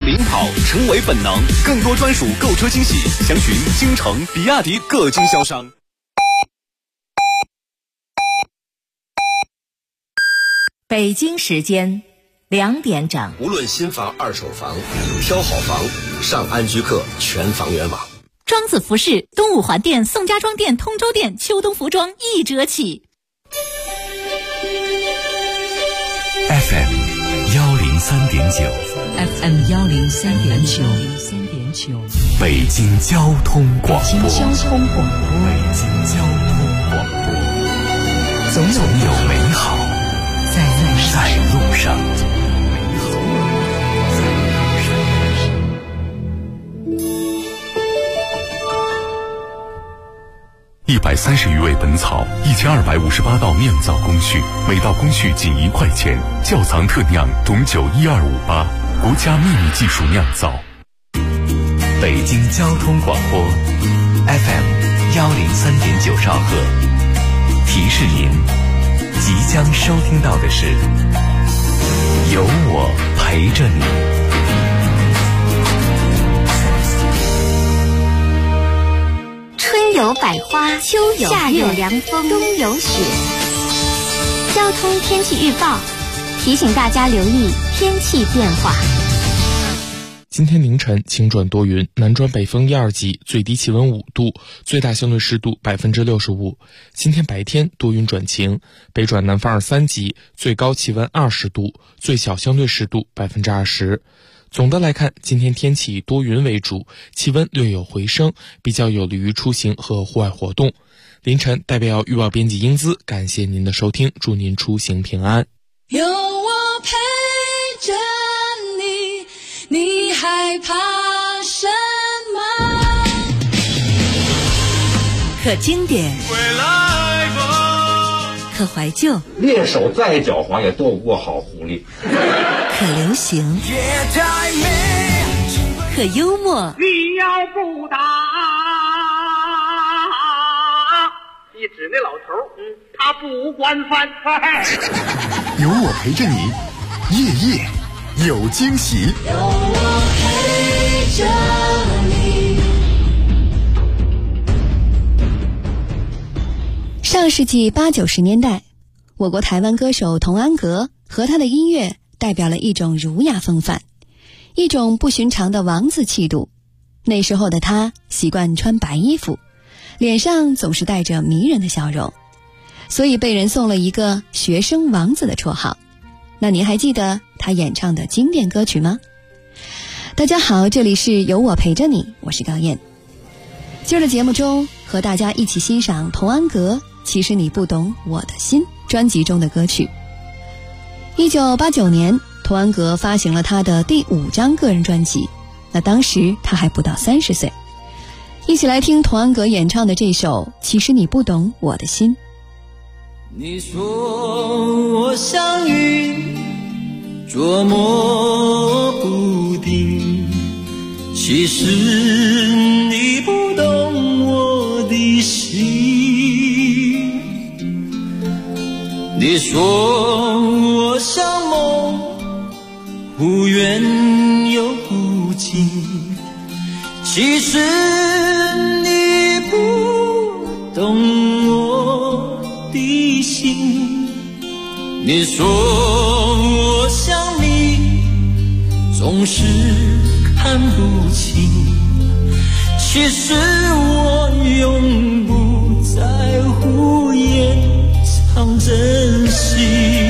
领跑，成为本能。更多专属购车惊喜，详询京城比亚迪各经销商。 北京时间2点整。 无论新房、二手房，挑好房，上安居客全房源网。 庄子服饰东五环店、宋家庄店、通州店秋冬服装1折起。 FM 103.9 FM 103.9 北京交通广播。 北京交通广播， 总有美好在路上。130余味本草，1258道酿造工序，每道工序仅1块钱。窖藏特酿董酒12588，国家秘密技术酿造。北京交通广播 FM 103.9兆赫，提示您，即将收听到的是有我陪着你。 春有百花，秋有夏有凉风，冬有雪。交通天气预报提醒大家留意天气变化。 今天凌晨晴转多云，南转北风1、2级，最低气温5度，最大相对湿度65%。今天白天多云转晴，北转南风2、3级，最高气温20度，最小相对湿度20%。总的来看，今天天气以多云为主，气温略有回升，比较有利于出行和户外活动。凌晨代表预报编辑英姿，感谢您的收听，祝您出行平安。 有我陪着你，你害怕什么？ 可经典，可怀旧， 猎手再狡猾也斗不过好狐狸。 可流行，可幽默。 你要不打，一指那老头，他不管饭菜。 有我陪着你，夜夜有惊喜。 有我陪着你。 上世纪80、90年代，我国台湾歌手童安格和他的音乐代表了一种儒雅风范，一种不寻常的王子气度。那时候的他习惯穿白衣服，脸上总是带着迷人的笑容，所以被人送了一个学生王子的绰号。那您还记得他演唱的经典歌曲吗？大家好，这里是有我陪着你，我是高燕。今儿的节目中和大家一起欣赏童安格其实你不懂我的心专辑中的歌曲。1989年，童安格发行了他的第5张个人专辑，那当时他还不到30岁。一起来听童安格演唱的这首《其实你不懂我的心》。 你说我像云，捉摸不定，其实你不懂我的心。你说我像梦，忽远又忽近，其实你不懂我的心。你说我像你，总是看不清，其实我永不在乎掩藏真心。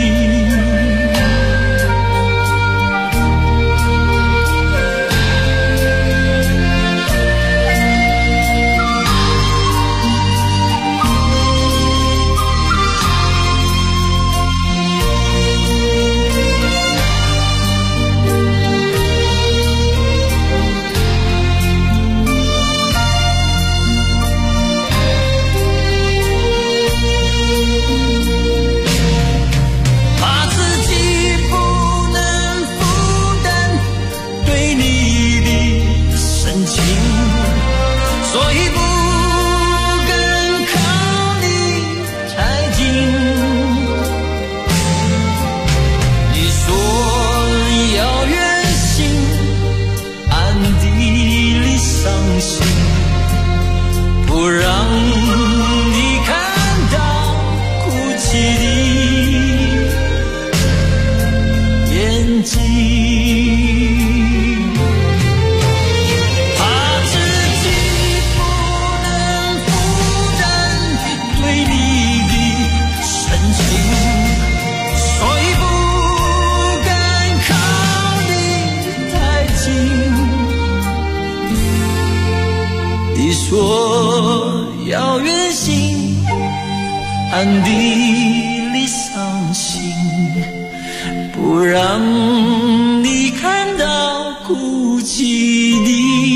说要远行，暗地里伤心，不让你看到哭泣的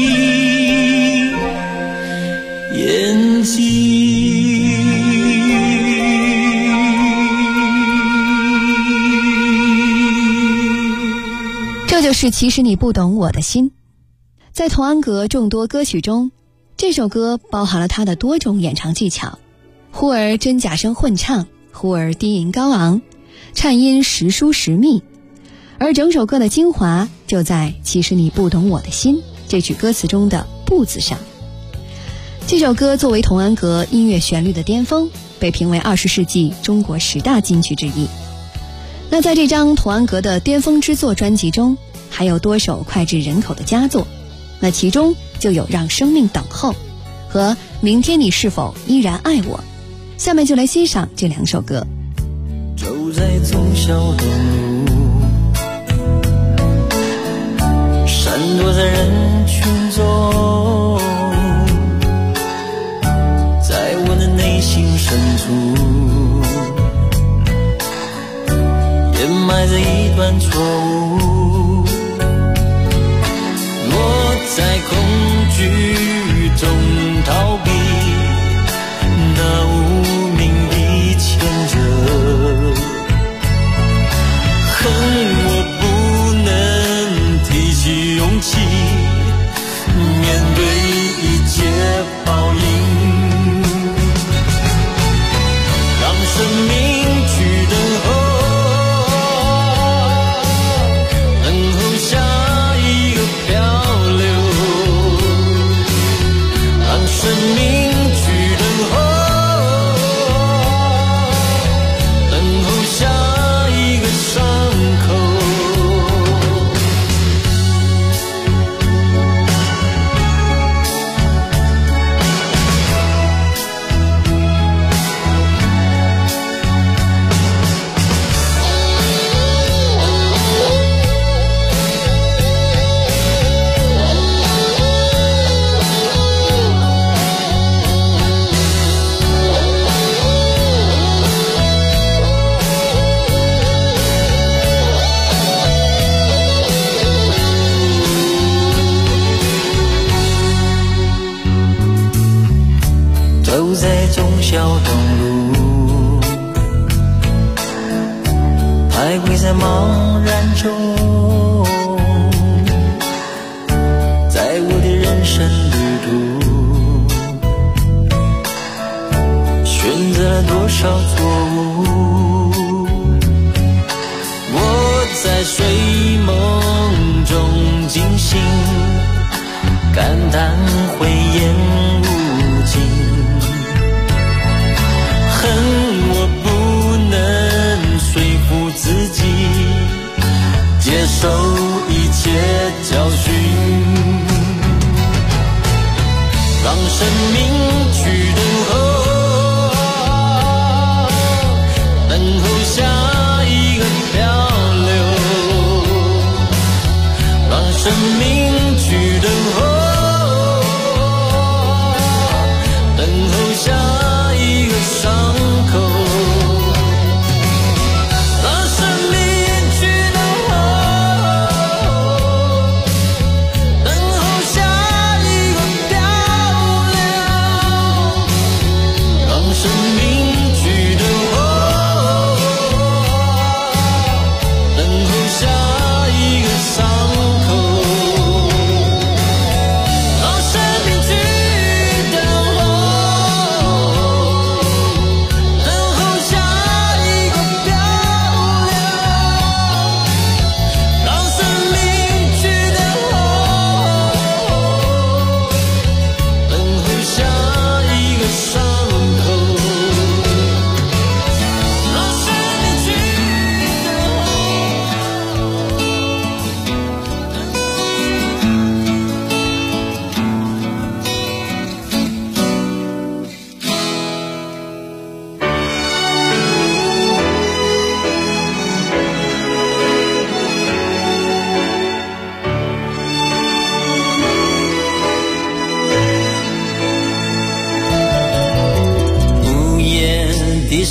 眼睛。 这就是其实你不懂我的心。在童安格众多歌曲中，这首歌包含了他的多种演唱技巧，忽而真假声混唱，忽而低吟高昂，颤音时疏时密，而整首歌的精华就在其实你不懂我的心这句歌词中的不字上。这首歌作为童安格音乐旋律的巅峰，被评为20世纪中国10大金曲之一。那在这张童安格的巅峰之作专辑中，还有多首脍炙人口的佳作，那其中就有让生命等候和明天你是否依然爱我。下面就来欣赏这2首歌。 走在忠孝东路，闪躲在人群中，在我的内心深处掩埋着一段错误。我在恐惧中逃避那无名的牵扯，恨我不能提起勇气面对一切报应，让生命去等候，等候下一个漂流，让生命去等候，等候下一个伤口。走在忠孝东路，徘徊在茫然中，在我的人生旅途，选择了多少错误。我在睡梦中惊醒，感叹慧眼无尽，恨我不能说服自己接受一切教训，让生命去等候，等候下一个漂流，让生命去等候，等候下一个伤口，让生命去等候，等候下一个漂流，让生命去等候，等候下一个伤口。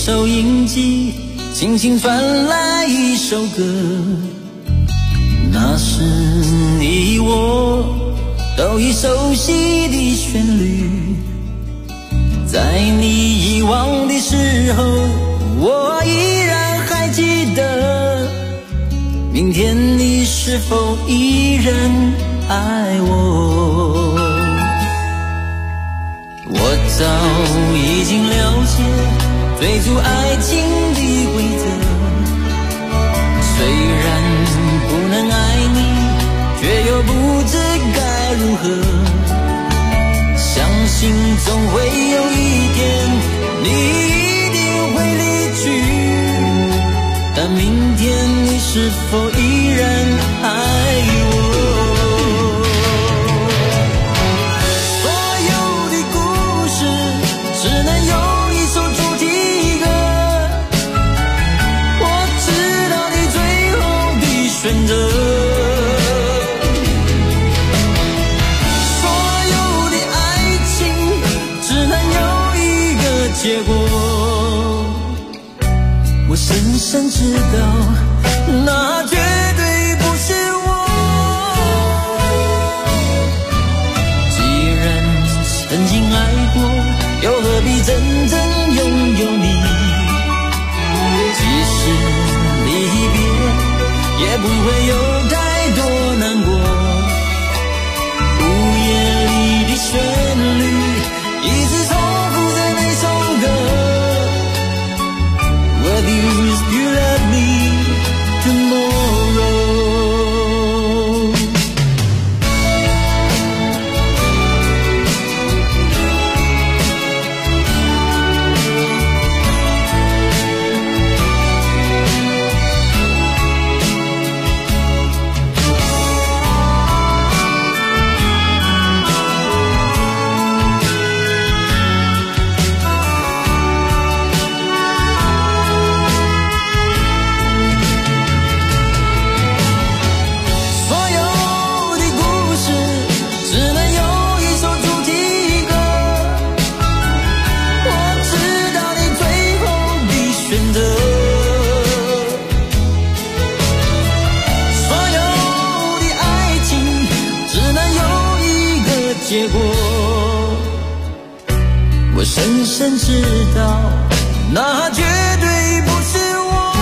收音机，轻轻传来一首歌，那是你我都已熟悉的旋律。在你遗忘的时候，我依然还记得，明天你是否依然爱我？我早已经了解追逐爱情的规则，虽然不能爱你，却又不知该如何。相信总会有一天你一定会离去，但明天你是否依然爱我？选择，所有的爱情只能有一个结果。我深深知道，那绝对不是我。既然曾经爱过，又何必真正拥有你？即使离别，也不会有太多难过。午夜里的旋律一直重复着那首歌， Will you still love me tomorrow？ 结果，我深深知道，那绝对不是我。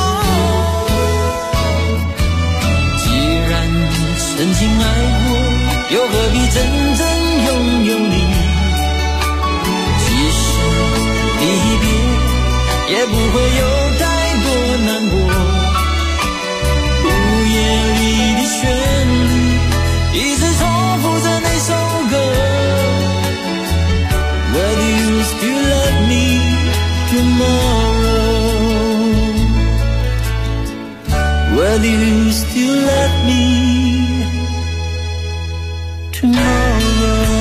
既然曾经爱过，又何必真正拥有你？即使离别，也不会有太多难过。午夜里的旋律一直重复着那首歌， Will you still love me tomorrow? Will you still love me tomorrow?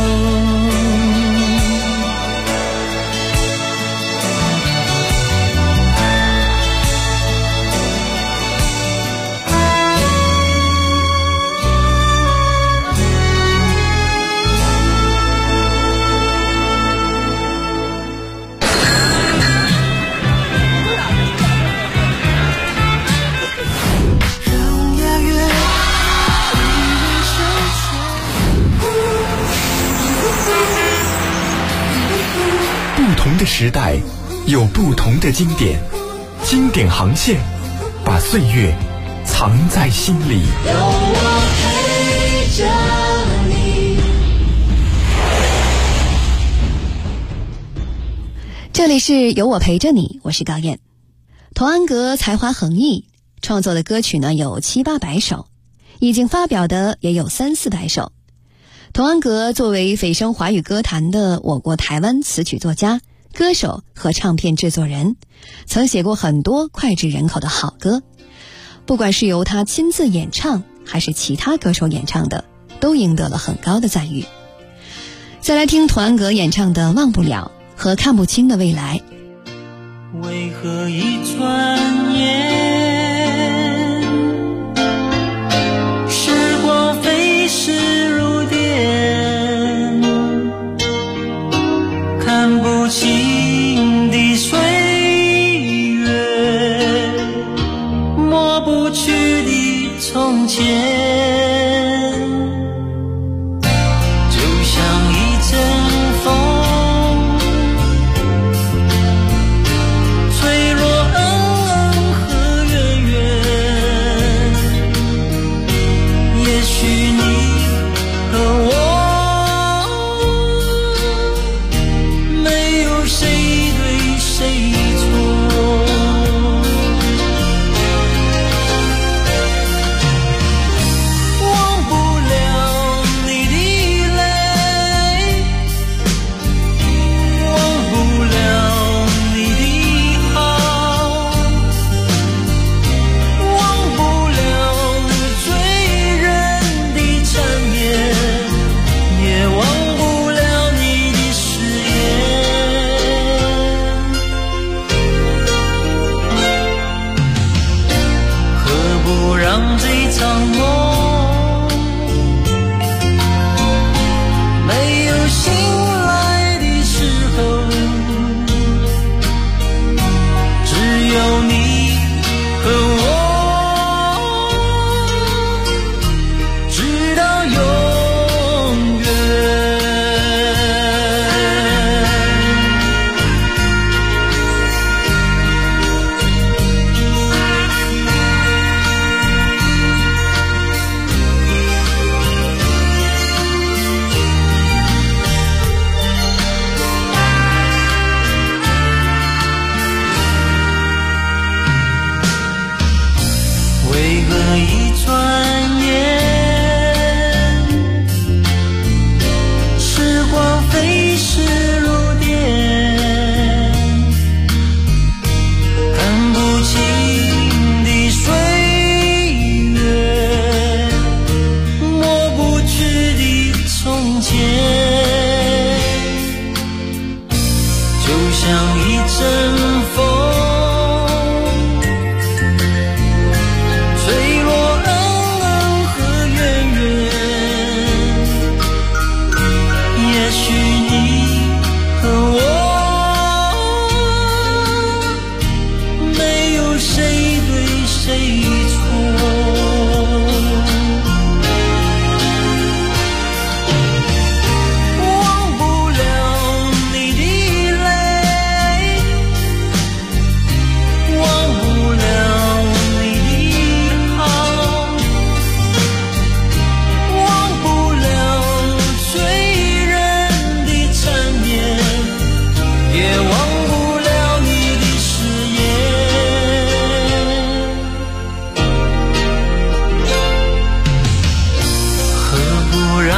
不同的时代有不同的经典，经典航线把岁月藏在心里。有我陪着你。 这里是有我陪着你，我是高燕。童安格才华横溢，创作的歌曲呢有700-800首，已经发表的也有300-400首。童安格作为蜚声华语歌坛的我国台湾词曲作家、歌手和唱片制作人，曾写过很多脍炙人口的好歌，不管是由他亲自演唱还是其他歌手演唱的，都赢得了很高的赞誉。再来听童安格演唱的《忘不了》和《看不清的未来》。 为何一转眼，时光飞逝如电，看不清的岁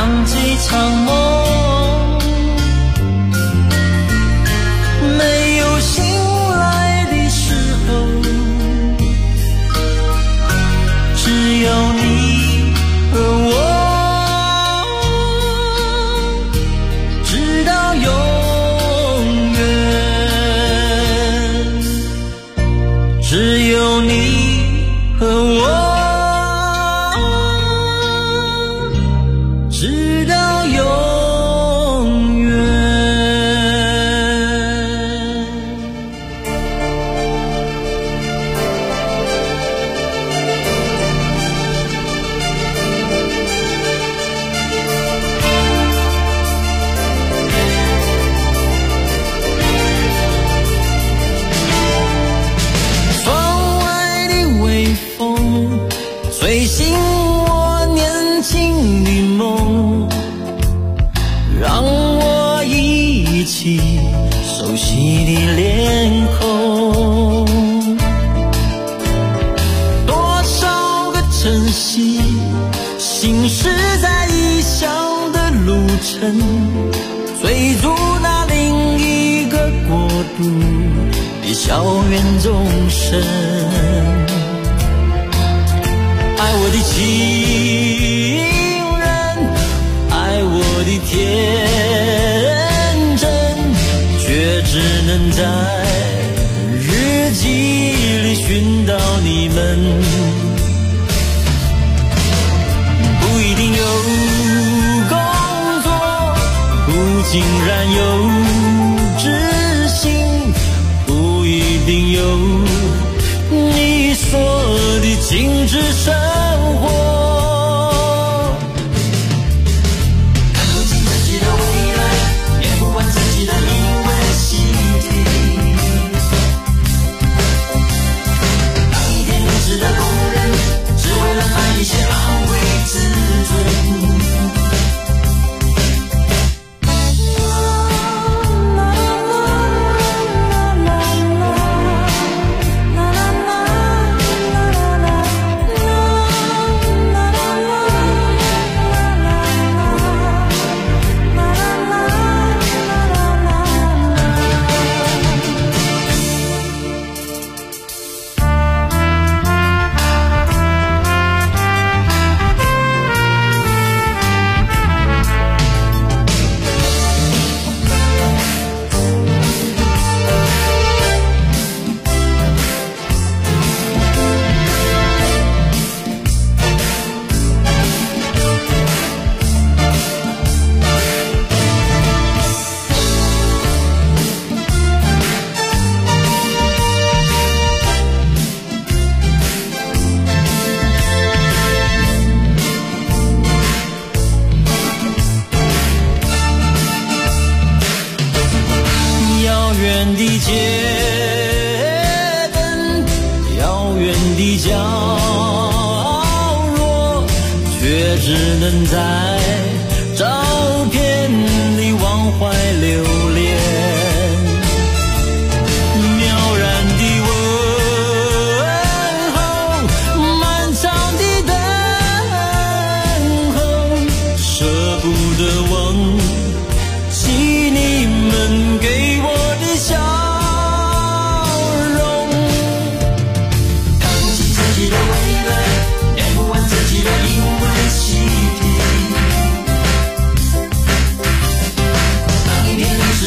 这场梦没有醒来的时候，只有你和我，直到永远，只有你和我，直到永远。窗外的微风吹醒我年轻的梦，让我忆起熟悉的脸孔。多少个晨曦行驶在异乡的路程，追逐那另一个国度的校园钟声。爱我的情人，爱我的天真，却只能在日记里寻到你们。不一定有工作，不尽然有知心，不一定有你说的精致生活。看不清自己的未来，演不完自己的英文习题。当一天临时的工人，只为了买一些安慰自尊。只能在照片里忘怀留恋，渺然的问候，漫长的等候，舍不得忘记你们给我的笑容，看不清自己的未来，演不完自己的英文习题。当一天临时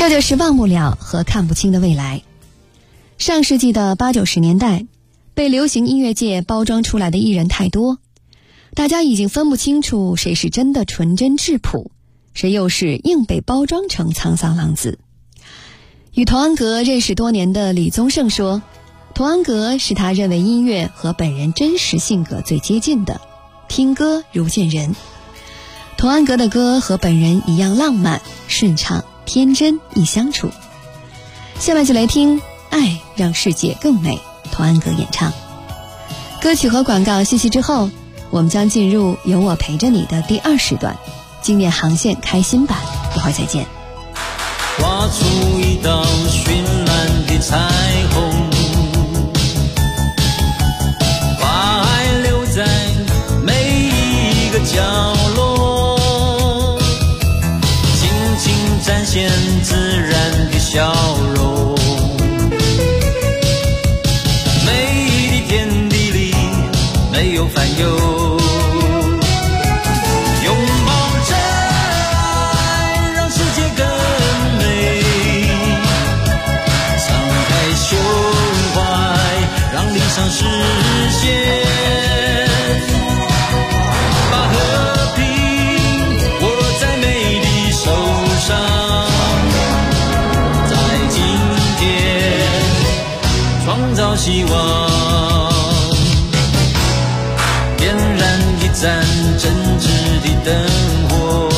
这就是忘不了和看不清的未来。上世纪的80、90年代，被流行音乐界包装出来的艺人太多，大家已经分不清楚谁是真的纯真质朴，谁又是硬被包装成沧桑浪子。与童安格认识多年的李宗盛说，童安格是他认为音乐和本人真实性格最接近的，听歌如见人。童安格的歌和本人一样浪漫、顺畅、天真易相处。下面就来听《爱让世界更美》，童安格演唱。歌曲和广告信息之后，我们将进入有我陪着你的第2时段，经典航线开心版，一会儿再见。 画出一道绚烂的彩虹，把爱留在每一个角落，轻轻展现自然的笑容，每一滴点滴里没有烦忧，实现，把和平握在美的手上，在今天创造希望，点燃一盏真挚的灯火，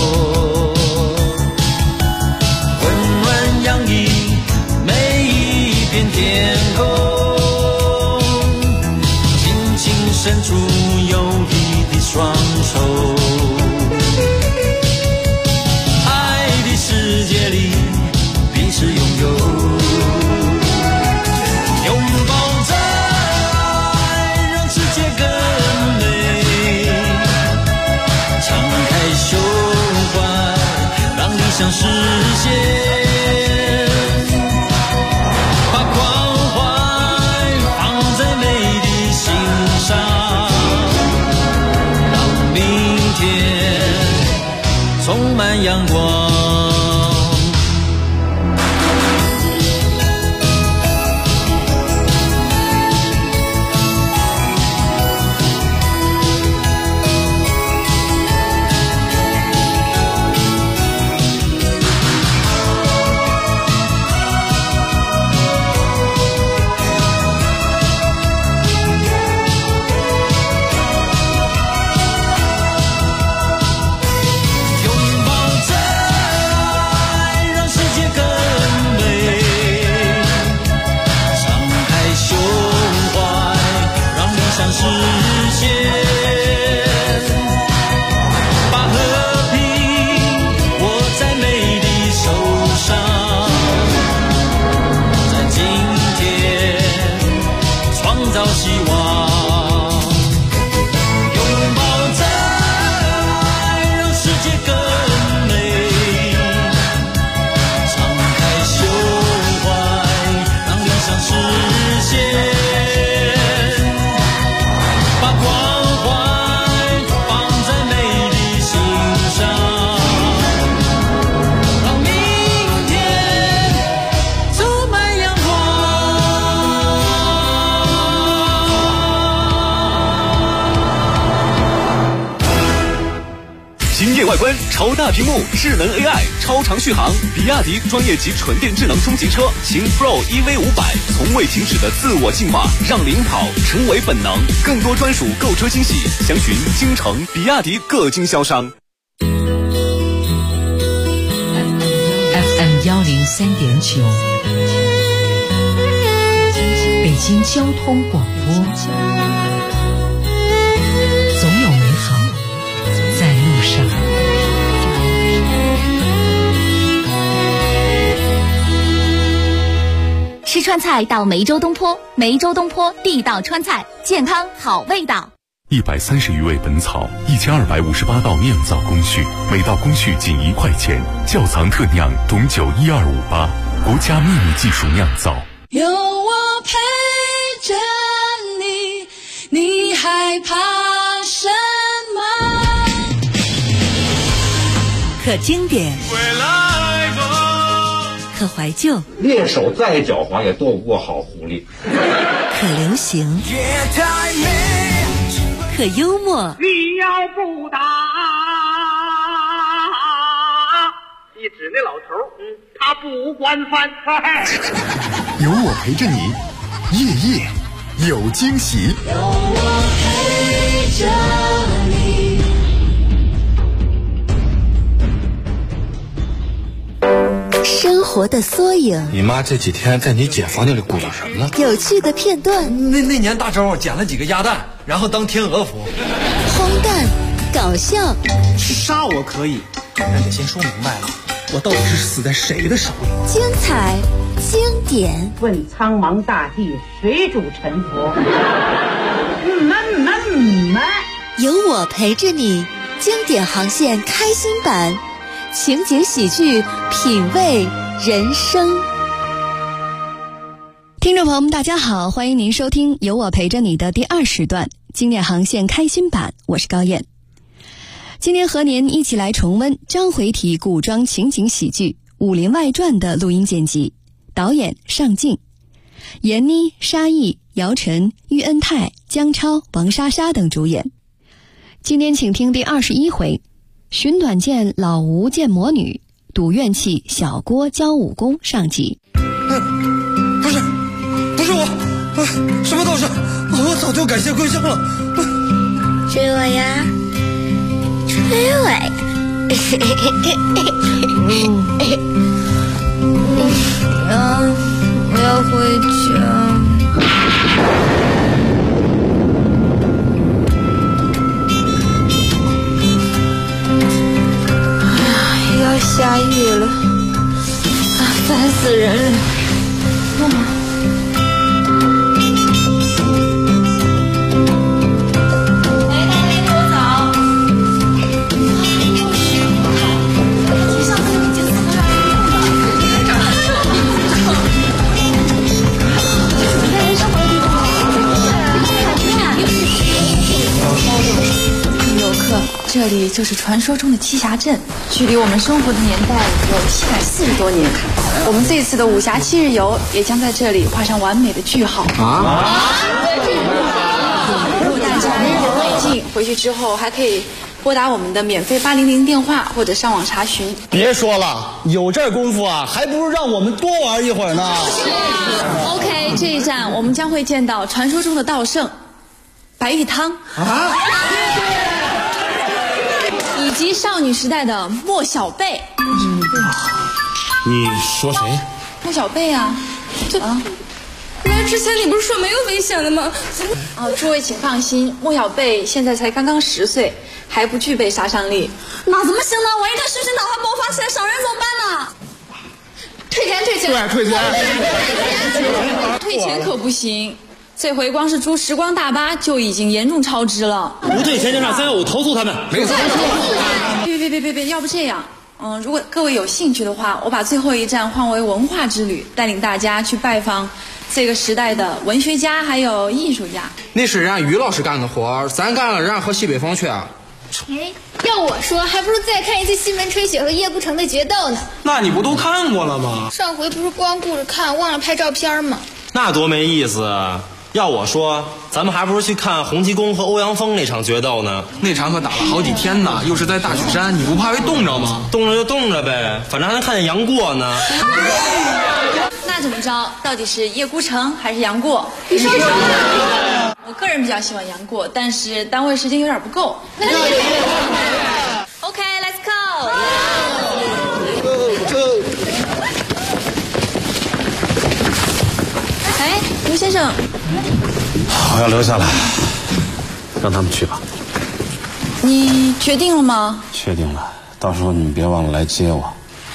温暖洋溢每一片天空，伸出友谊的双手，爱的世界里彼此拥有，拥抱着爱让世界更美，敞开胸怀让理想实现，充满阳光。 外观超大屏幕，智能 AI， 超长续航，比亚迪专业级纯电智能中级车秦 Pro EV500，从未停止的自我进化，让领跑成为本能。更多专属购车惊喜，详询京城比亚迪各经销商。 FM 103.9，北京交通广播，总有美好在路上。 吃川菜到梅州东坡，梅州东坡地道川菜，健康好味道。 130余味本草，1258道酿造工序，每道工序仅1块钱，窖藏特酿董酒12588，国家秘密技术酿造。 有我陪着你，你害怕什么？ 可经典， 可怀旧， 猎手再狡猾也斗不过好狐狸。 可流行，可幽默。 你要不打，一指那老头，他不惯犯。 有我陪着你，夜夜有惊喜。 有我陪着你。 生活的缩影， 你妈这几天在你姐房间里鼓捣什么呢？ 有趣的片段， 那年大招捡了几个鸭蛋，然后当天鹅服。 荒诞，搞笑。 杀我可以，但得先说明白了，我到底是死在谁的手里？ 精彩，经典。 问苍茫大地，谁主沉浮？ 有我陪着你，经典航线开心版。情景喜剧，品味人生。听众朋友们大家好，欢迎您收听有我陪着你的第2时段经典航线开心版，我是高燕。今天和您一起来重温章回体古装情景喜剧《武林外传》的录音剪辑，导演尚敬，闫妮、沙溢、姚晨、喻恩泰、姜超、王莎莎等主演。今天请听第21回，寻短见老吴见魔女，赌怨气小郭教武功上集。 不是我，什么都是我早就感谢桂香了。 追我呀，追我！我要回家。下雨了，烦死人了！大雷给我早。上次你检测出来游客，这里就是传说中的栖霞镇，距离我们生活的年代有740多年。我们这次的武侠7日游也将在这里画上完美的句号。如果大家意犹未尽，回去之后还可以拨打我们的免费800电话或者上网查询。 别说了，有这功夫啊，还不如让我们多玩一会儿呢。 OK， 这一站我们将会见到传说中的道圣白玉汤以及少女时代的莫小贝。 你说谁？ 莫小贝啊， 来之前你不是说没有危险的吗？ 诸位请放心，莫小贝现在才刚刚10岁，还不具备杀伤力。 那怎么行呢？万一他深深脑还爆发起来伤人怎么办呢？退钱！ 退钱可不行，这回光是租时光大巴就已经严重超支了。 不退钱就上315投诉他们。没错。 别，要不这样，如果各位有兴趣的话，我把最后一站换为文化之旅，带领大家去拜访这个时代的文学家还有艺术家。 那是人家于老师干的活，咱干了人家和西北风去啊。 要我说，还不如再看一次西门吹雪和叶孤城的决斗呢。 那你不都看过了吗？ 上回不是光顾着看，忘了拍照片吗？ 那多没意思啊！要我说，咱们还不如去看洪七公和欧阳锋那场决斗呢。 那场可打了好几天呢，又是在大雪山，你不怕被冻着吗？ 冻着就冻着呗，反正还能看见杨过呢。 那怎么着？到底是叶孤城还是杨过？ 你说什么？ 我个人比较喜欢杨过，但是单位时间有点不够。OK，let's go。哎，刘先生， 我要留下来，让他们去吧。 你决定了吗？ 确定了，到时候你们别忘了来接我。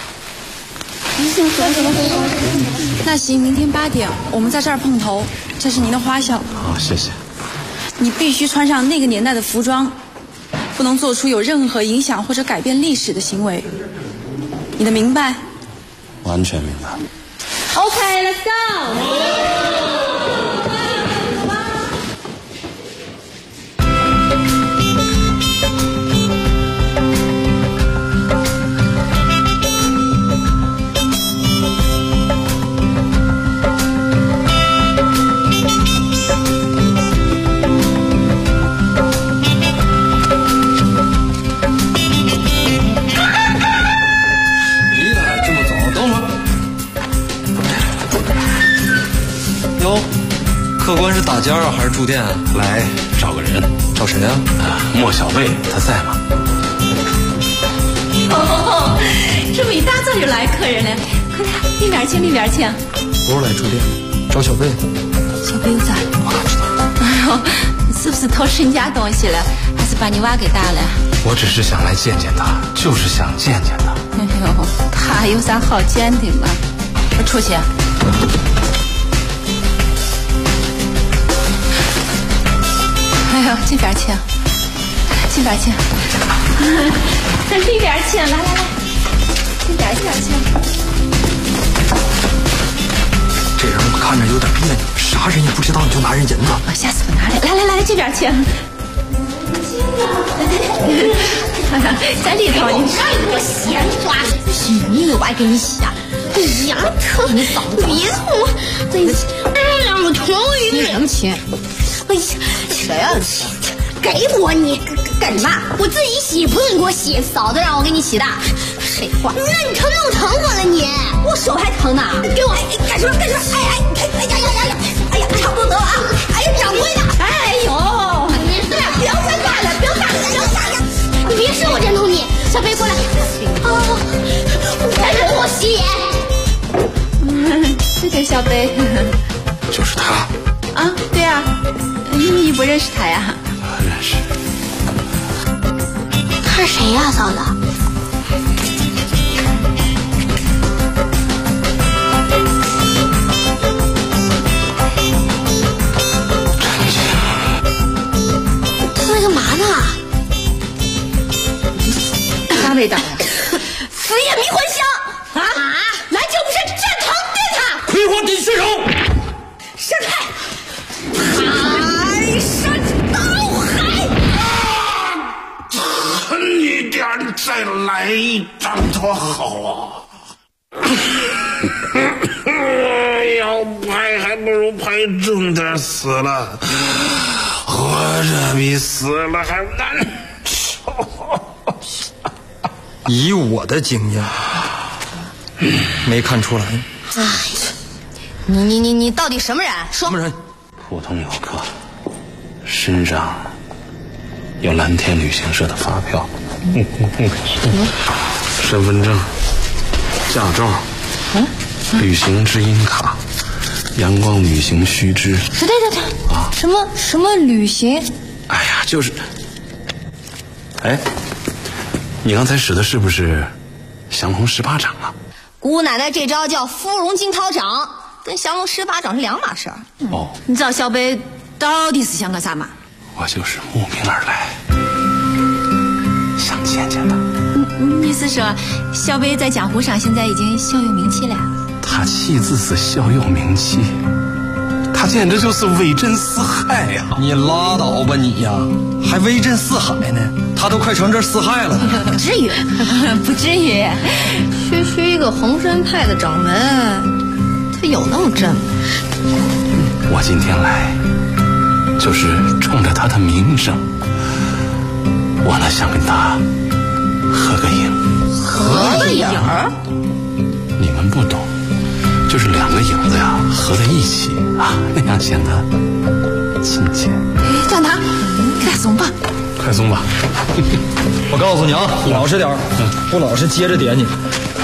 那行，明天8点我们在这儿碰头，这是您的花销。 好，谢谢。 你必须穿上那个年代的服装，不能做出有任何影响或者改变历史的行为。你的明白？ 完全明白。 OK，let's go。 打尖啊，还是住店啊？ 来找个人， 找谁啊？ 莫小贝，他在吗？ 哦，这么一大早就来客人了，快来，里边请，里边请。 不是来住店，找小贝。 小贝又在？ 我知道。 哎呦，是不是偷吃人家东西了？还是把你娃给打了？ 我只是想来见见他，就是想见见他。 哎呦，他有啥好见的吗？我出去。哎呦，这边请，这边请，在里边请，来，这边请。 这人我看着有点别扭，啥人也不知道你就拿人银子。 我下次不拿了，来，这边请。在里头，你让你给我闲抓，你我还给你洗啊！哎呀，你嫂子，别我，哎呀，我头晕。你什么钱？哎呀，谁呀？给我你干什么？我自己洗，不用你给我洗。嫂子让我给你洗的。废话，那你疼弄疼我了你？我手还疼呢。你给我干什么？哎呀，差不多得了啊！哎呀，掌柜的，哎呦，你不要再打了，不要打了，你别说我真疼你。小贝过来，再给我洗脸。这个小贝， 就是他。 啊，对啊，你不认识他呀？ 认识。 他是谁呀，嫂子？他在干嘛呢？啥味道呀？死也迷魂香啊！来者不善，战场电他！ 葵花点穴手， 闪开！排山倒海！ 狠一点，再来一张多好啊！要拍还不如拍重点死了，活着比死了还难受。 以我的经验，没看出来。 哎，你到底什么人？说。 什么人？ 普通游客，身上有蓝天旅行社的发票，身份证、驾照、旅行知音卡、阳光旅行须知。 对啊！什么旅行？ 哎呀，就是，哎，你刚才使的是不是降龙18掌啊？ 姑奶奶这招叫芙蓉惊涛掌，跟降龙18掌是两码事儿。 哦， 你知道小贝到底是想干啥吗？ 我就是慕名而来，想见见他。 你是说小贝在江湖上现在已经小有名气了？ 他气自是小有名气，他简直就是威震四海呀！ 你拉倒吧你呀，还威震四海呢？他都快成这四害了。 不至于，不至于。区一个洪山派的掌门，他有那么震吗？ 我今天来就是冲着他的名声，我呢想跟他合个影。 合个影？ 你们不懂，就是两个影子呀合在一起啊，那样显得亲切。 站他，快松吧。 快松吧！ 我告诉你啊，老实点儿，不老实接着点你。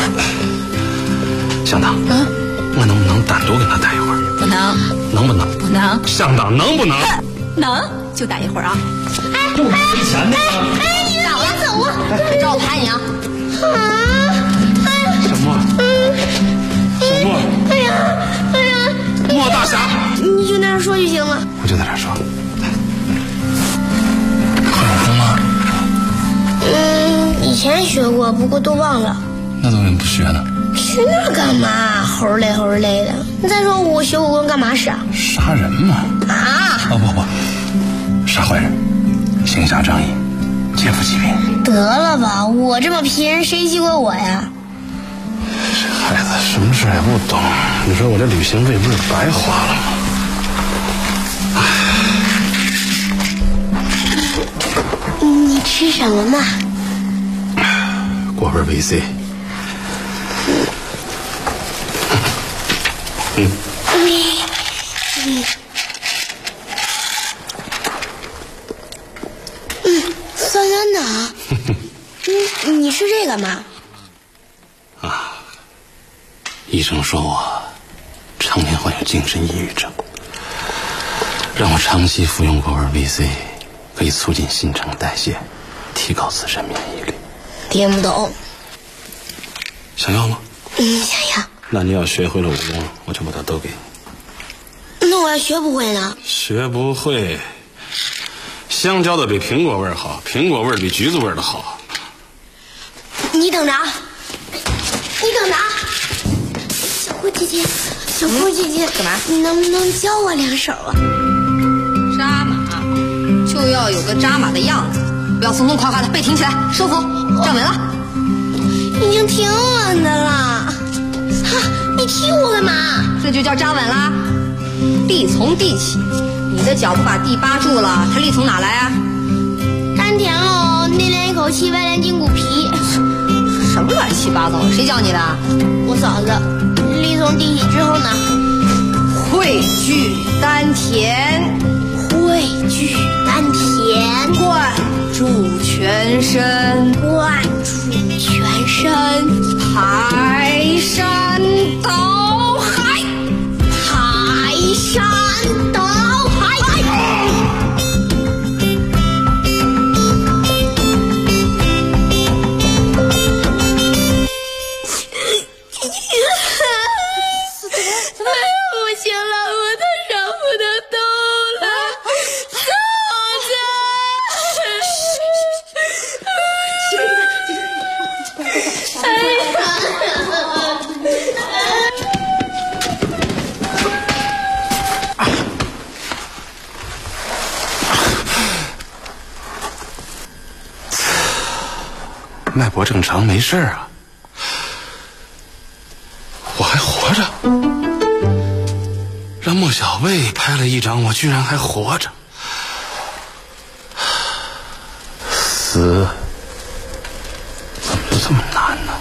向导，我能不能单独跟他待一会儿？ 不能。 能不能？ 不能。 向导能不能？ 能，就待一会儿啊。 就没钱呢。 你走啊走啊！找我拍你啊！ 小莫，小莫， 哎呀， 莫大侠， 你就那样说就行了。 我就在这说。 以前学过，不过都忘了。 那怎么不学呢？ 学那干嘛？齁累的。再说我学武功干嘛使啊？ 杀人嘛。 啊？ 不，杀坏人，行侠仗义，劫富济贫。 得了吧，我这么皮人，谁记过我呀？ 这孩子什么事也不懂，你说我这旅行费不是白花了吗？ 你吃什么呢？ 果味维 C。 啊？你吃这干嘛？ 啊，医生说我常年患有精神抑郁症，让我长期服用果味 VC， 可以促进新陈代谢，提高自身免疫力。 听不懂。 想要吗？ 想要。 那你要学会了武功，我就把它都给你。 那我要学不会呢？ 学不会，香蕉的比苹果味好，苹果味比橘子味的好。 你等着，你等着。小胡姐姐，小胡姐姐， 干嘛？ 你能不能教我2手啊？ 扎马就要有个扎马的样子，不要松松垮垮的，背挺起来，收腹，站稳了。 已经挺稳的了。你踢我干嘛？ 这就叫扎稳啦。力从地起，你的脚不把地扒住了，它力从哪来啊？ 丹田喽，内练一口气，外练筋骨皮。 什么乱七八糟？谁教你的？ 我嫂子。力从地起之后呢？ 汇聚丹田， 汇聚丹田， 灌注全身， 灌注全身， 排山倒海， 排山倒海。不行了，我都舍不得动了， 脉搏正常，没事啊，我还活着。让莫小卫拍了一张，我居然还活着。死怎么这么难呢？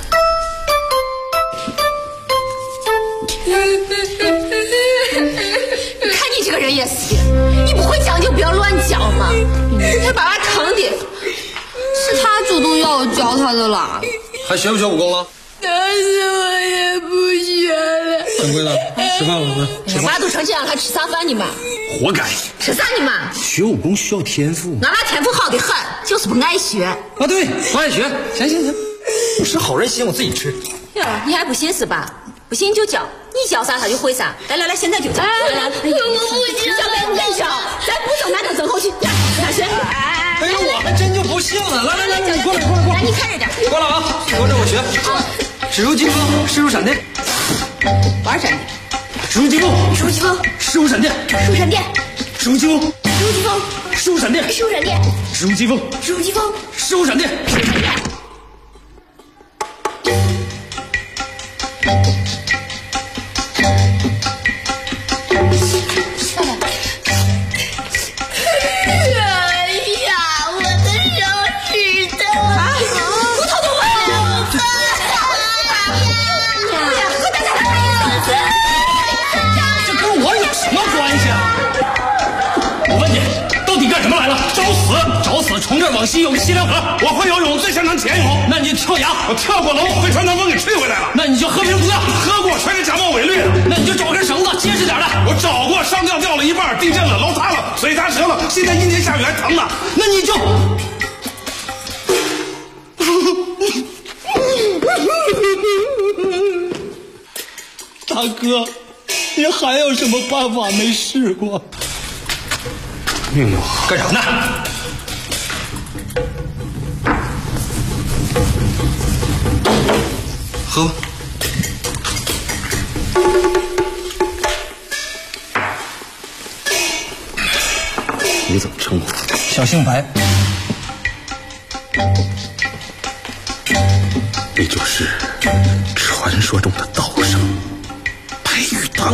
看你这个人也死，你不会讲就不要乱讲嘛。他把他疼的，是他主动要我教他的啦。 还学不学武功了？ 但是我也不学了。 掌柜的，吃饭了没？ 你妈都成这样，还吃啥饭你们？ 活该！ 吃啥你们？ 学武功需要天赋。 俺妈天赋好的很，就是不爱学。 啊，对，不爱学。行，不识好人心，我自己吃。 哟，你还不信是吧？不信就教，你教啥他就会啥。来，现在就教。来， 我不行， 教没教，再不教那就走后去。开始。 哎呀，我还真就不信了。来，你过来。 来，你看着点。 过来啊，跟着我学。指入金风，势入闪电。 玩闪电。 指入金风， 指入金风， 势入闪电， 势入闪电， 指入金风， 指入金风， 势入闪电， 势入闪电， 指入金风， 指入金风， 势入闪电，势入闪电。从这儿往西有个西凉河，我会游泳，最擅长潜泳。那你就跳崖，我跳过楼，被川南风给吹回来了。那你就喝瓶子，喝过全是假冒伪劣。那你就找根绳子，结实点的。我找过，上吊掉了一半，地震了，楼塌了，腿砸折了，现在阴天下雨还疼呢。那你就，大哥，你还有什么办法没试过？命令我干啥呢？喝吧。你怎么称呼？小姓白。你就是传说中的道圣白玉堂。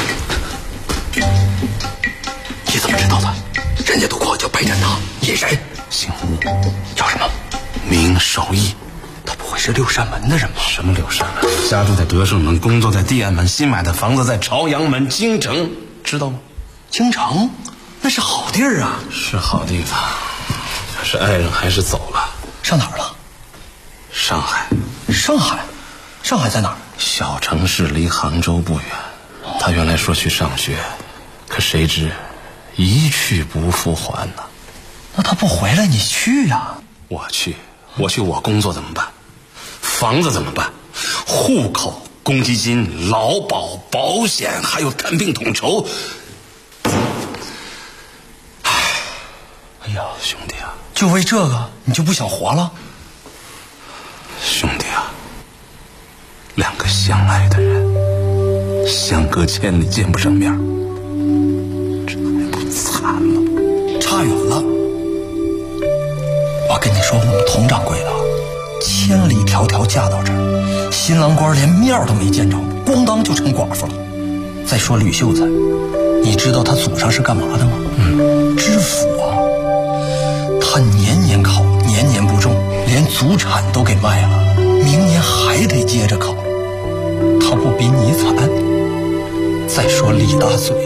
你怎么知道的？人家都管我叫白展堂，野人，姓吴，叫什么？名守义。他不会是六扇门的人吧？什么六扇门？家住在德胜门，工作在地安门，新买的房子在朝阳门京城，知道吗？京城，那是好地儿啊。是好地方，可是爱人还是走了。 上哪儿了？ 上海。 上海？上海在哪儿？ 小城市，离杭州不远。他原来说去上学，可谁知一去不复还呢。 那他不回来，你去呀？ 我去，我工作怎么办？房子怎么办？户口、公积金、劳保、保险，还有看病统筹。 哎呀， 兄弟啊， 就为这个你就不想活了？ 兄弟啊，两个相爱的人，相隔千里见不上面，这还不惨了？ 差远了。我跟你说，我们佟掌柜的千里迢迢嫁到这儿，新郎官连面都没见着，咣当就成寡妇了。再说吕秀才，你知道他祖上是干嘛的吗？知府啊。他年年考，年年不中，连祖产都给卖了，明年还得接着考。他不比你惨。再说李大嘴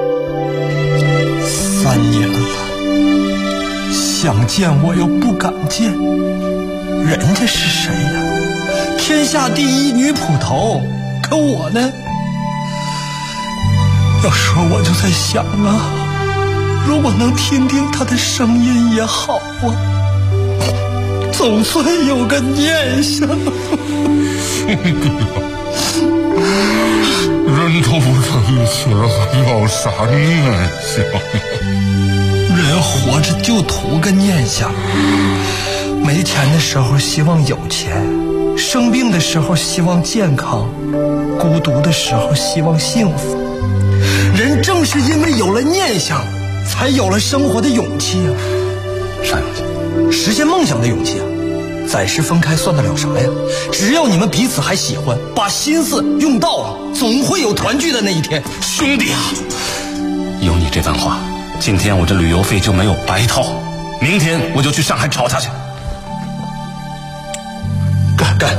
，3年了，想见我又不敢见。人家是谁呀？天下第一女捕头，可我呢？要说我就在想啊，如果能听听他的声音也好啊，总算有个念想。 人都不在一起了，还要啥念想？ 人活着就图个念想。没钱的时候希望有钱，生病的时候希望健康，孤独的时候希望幸福。人正是因为有了念想，才有了生活的勇气啊！ 啥勇气？ 实现梦想的勇气啊！暂时分开算得了啥呀？只要你们彼此还喜欢，把心思用到了，总会有团聚的那一天。 兄弟啊，有你这番话，今天我这旅游费就没有白掏，明天我就去上海找他去。干！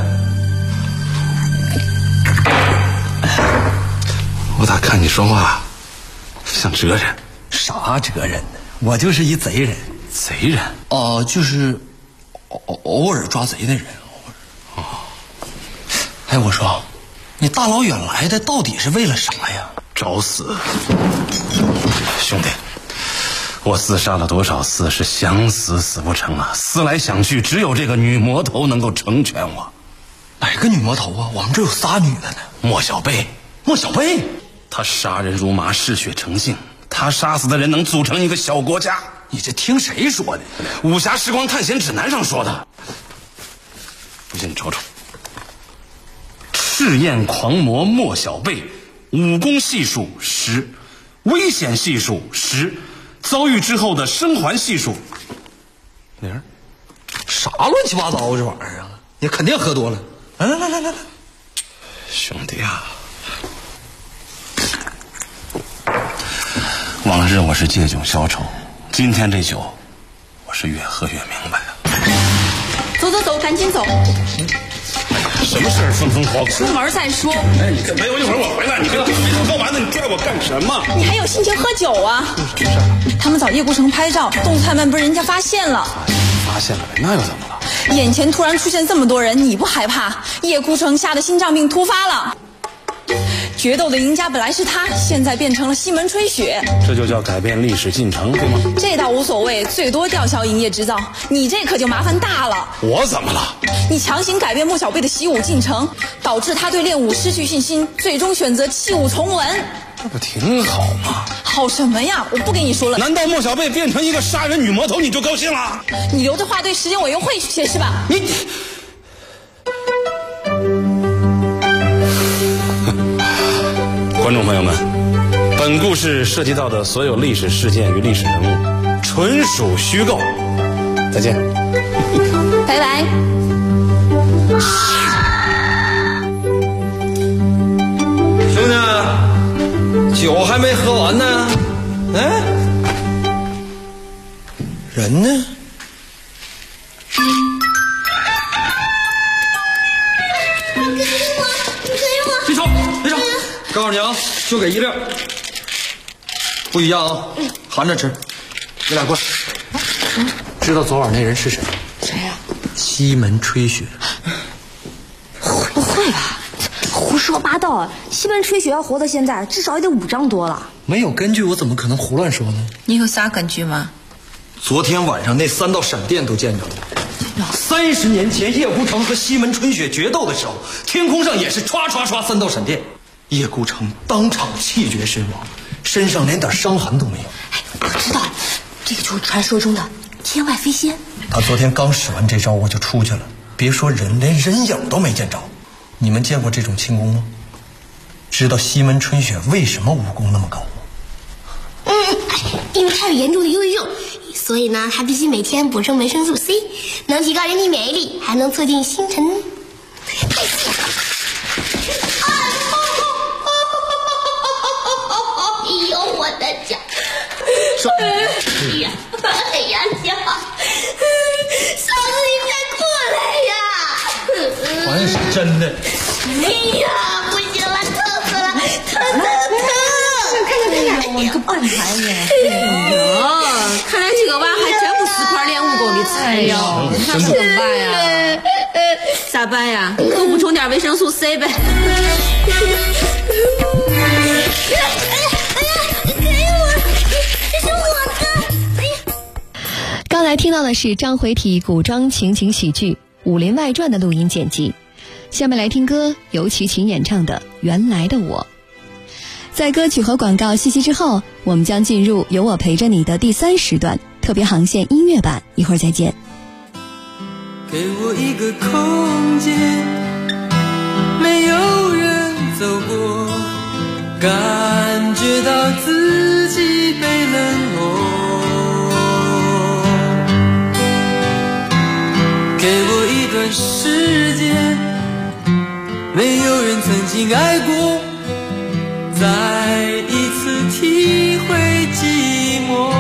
我咋看你说话像哲人？ 啥哲人呢？我就是一贼人。 贼人？ 就是偶尔抓贼的人。哦。哎，我说，你大老远来的到底是为了啥呀？ 找死！兄弟，我厮杀了多少次，是想死死不成啊！思来想去，只有这个女魔头能够成全我。 哪个女魔头啊？我们这有仨女的呢。 莫小贝。 莫小贝， 她杀人如麻，嗜血成性。她杀死的人能组成一个小国家。 你这听谁说的？ 武侠时光探险指南上说的。不信你瞅瞅。赤焰狂魔莫小贝，武功系数10，危险系数10，遭遇之后的生还系数0。 啥乱七八糟这玩意儿啊！你肯定喝多了。来， 兄弟啊，往日我是借酒消愁，今天这酒我是越喝越明白了。 走，赶紧走。 什么事儿风风火火？ 出门再说。 哎，你陪我一会儿，我回来。你这喝完了，你拽我干什么？ 你还有心情喝酒啊？ 什么事儿？ 他们找叶孤城拍照，动菜们被人家发现了。 发现了呗？那又怎么了？ 眼前突然出现这么多人，你不害怕？叶孤城吓得心脏病突发了。决斗的赢家本来是他，现在变成了西门吹雪。 这就叫改变历史进程，对吗？ 这倒无所谓，最多吊销营业执照。你这可就麻烦大了。 我怎么了？ 你强行改变莫小贝的习武进程，导致他对练武失去信心，最终选择弃武从文。 这不挺好吗？ 好什么呀？我不跟你说了。 难道莫小贝变成一个杀人女魔头你就高兴了？ 你留着话对时间委员会去解释吧。 你观众朋友们，本故事涉及到的所有历史事件与历史人物纯属虚构。再见。 拜拜。 兄弟，酒还没喝完呢。哎， 人呢？ 别吵！告诉你啊，就给1粒，不一样啊，含着吃。你俩过来。 知道昨晚那人是谁？ 谁呀？ 西门吹雪。 不会吧？胡说八道！西门吹雪要活到现在，至少也得5丈多了。 没有根据，我怎么可能胡乱说呢？ 你有啥根据吗？ 昨天晚上那3道闪电都见着了。30年前叶孤城和西门吹雪决斗的时候，天空上也是唰唰唰3道闪电，叶孤城当场气绝身亡，身上连点伤痕都没有。 我知道了，这个就是传说中的天外飞仙。 他昨天刚使完这招，我就出去了，别说人，连人影都没见着。你们见过这种轻功吗？知道西门吹雪为什么武功那么高吗？ 因为他有严重的忧郁症，所以呢，他必须每天补充维生素 C， 能提高人体免疫力，还能促进新陈代谢。哎呦，我的脚！说，哎呀，脚！嫂子，你快过来呀！ 好像是真的。 哎呀，不行了，疼死了，疼！ 看，我个笨孩子！哎呦，看来这个娃还真不是块练武功的材料，那怎么办呀？咋办呀？多补充点维生素 C 呗。 刚才听到的是张回体古装情景喜剧《武林外传》的录音剪辑。下面来听歌，由齐秦演唱的《原来的我》。在歌曲和广告息息之后，我们将进入有我陪着你的第3时段特别航线音乐版，一会儿再见。 给我一个空间，没有人走过，感觉到自己被冷落。给我一段时间，没有人曾经爱过，再一次体会寂寞。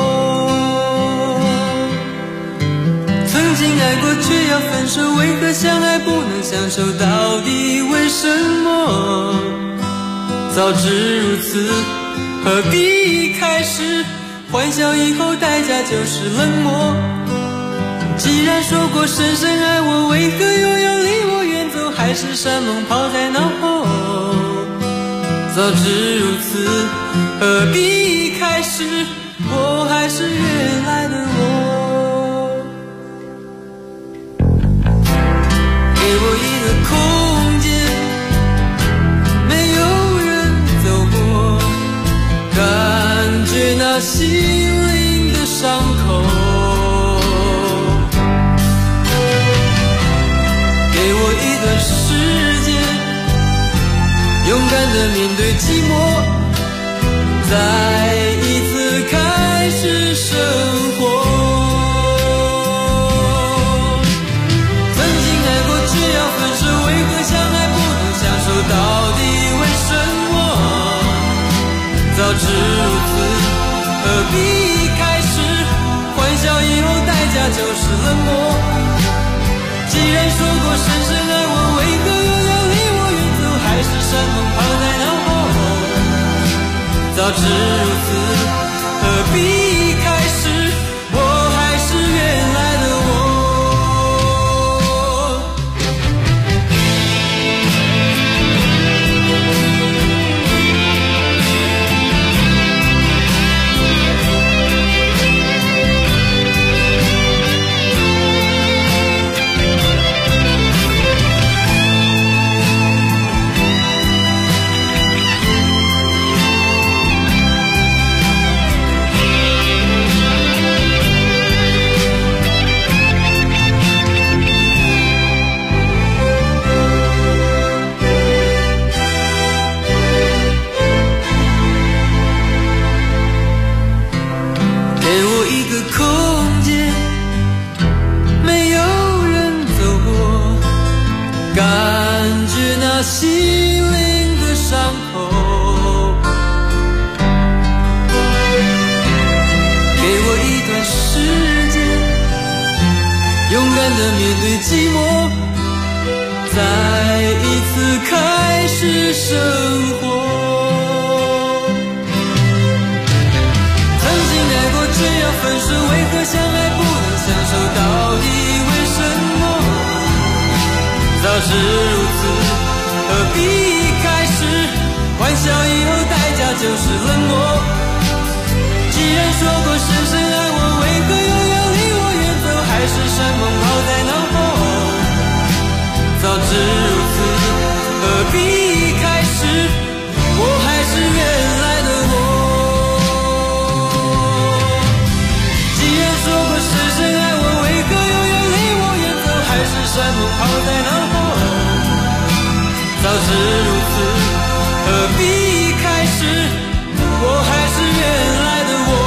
曾经爱过却要分手，为何相爱不能相守？到底为什么？早知如此，何必开始？欢笑以后代价就是冷漠。既然说过深深爱我，为何又要离我远走？还是山盟抛在脑后。早知如此，何必开始？我还是原来的我。给我一个空间，没有人走过，感觉那心灵的伤口。给我一段时间，勇敢地面对寂寞，再一次开始生活。曾经爱过却要分手，为何相爱不能相守？到底为什么？早知如此，何必开始？欢笑以后代价就是冷漠。既然说过深深爱我，为何又要离我远走？还是山盟抛在脑后。早知如此，何必开始？我还是原来的我。心灵的伤口，给我一段时间，勇敢地面对寂寞，再一次开始生活。曾经爱过却要分手，为何相爱不能相守？到底为什么？ 是如此，何必一开始欢笑以后代价就是冷漠？既然说过深深爱我，为何又要离我远走？还是山盟抛在脑后？早知如此，何必一开始我还是原来的我？既然说过深深爱我，为何又要离我远走？还是山盟抛在脑后？早知如此，何必一开始我还是原来的我？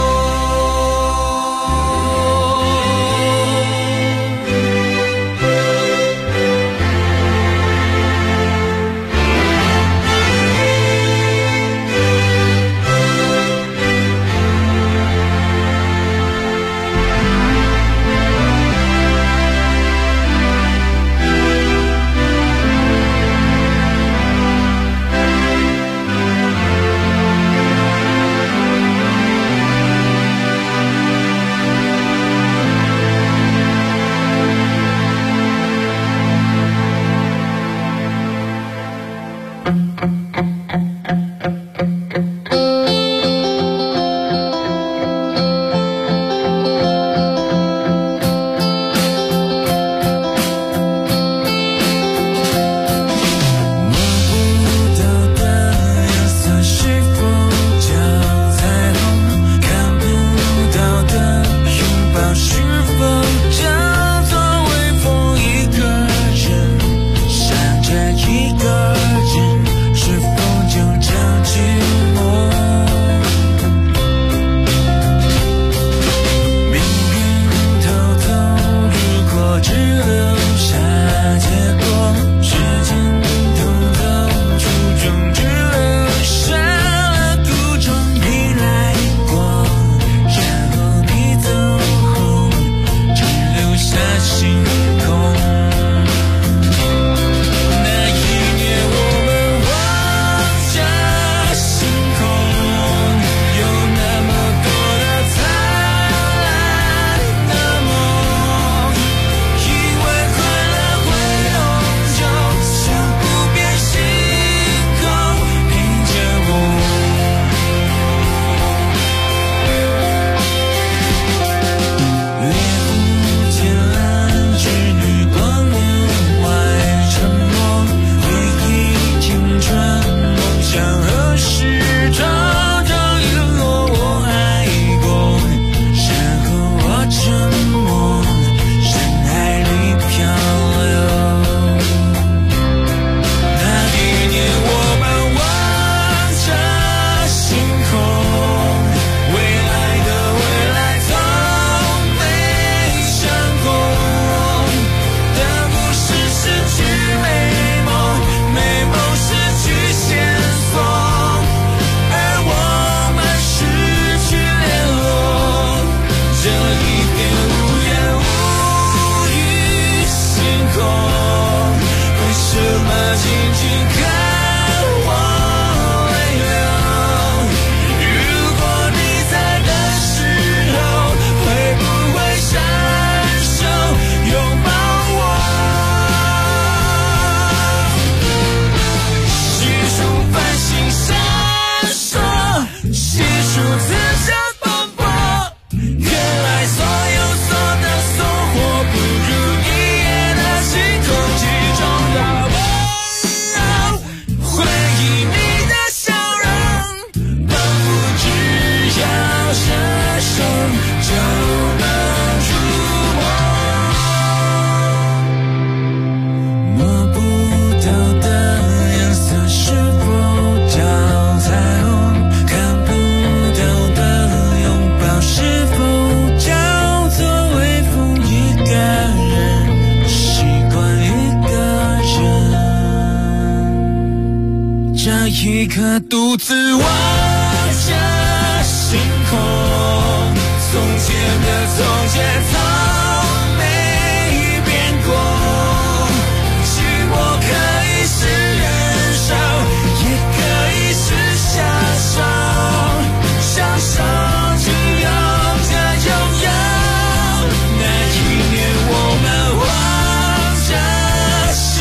一刻独自望着星空，从前的从前从没变过，寂寞可以是忍受，也可以是享受，享受就有着拥有。那一年我们望着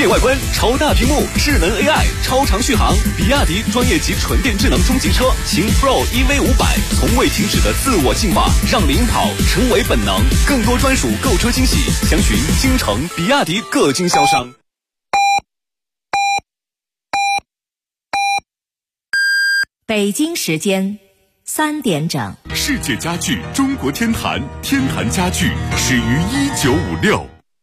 外观，超大屏幕，智能 AI， 超长续航，比亚迪专业级纯电智能中级车秦 Pro EV500，从未停止的自我进化，让领跑成为本能。更多专属购车惊喜，详询京城比亚迪各经销商。 北京时间3点整。 世界家具中国天坛，天坛家具始于1956。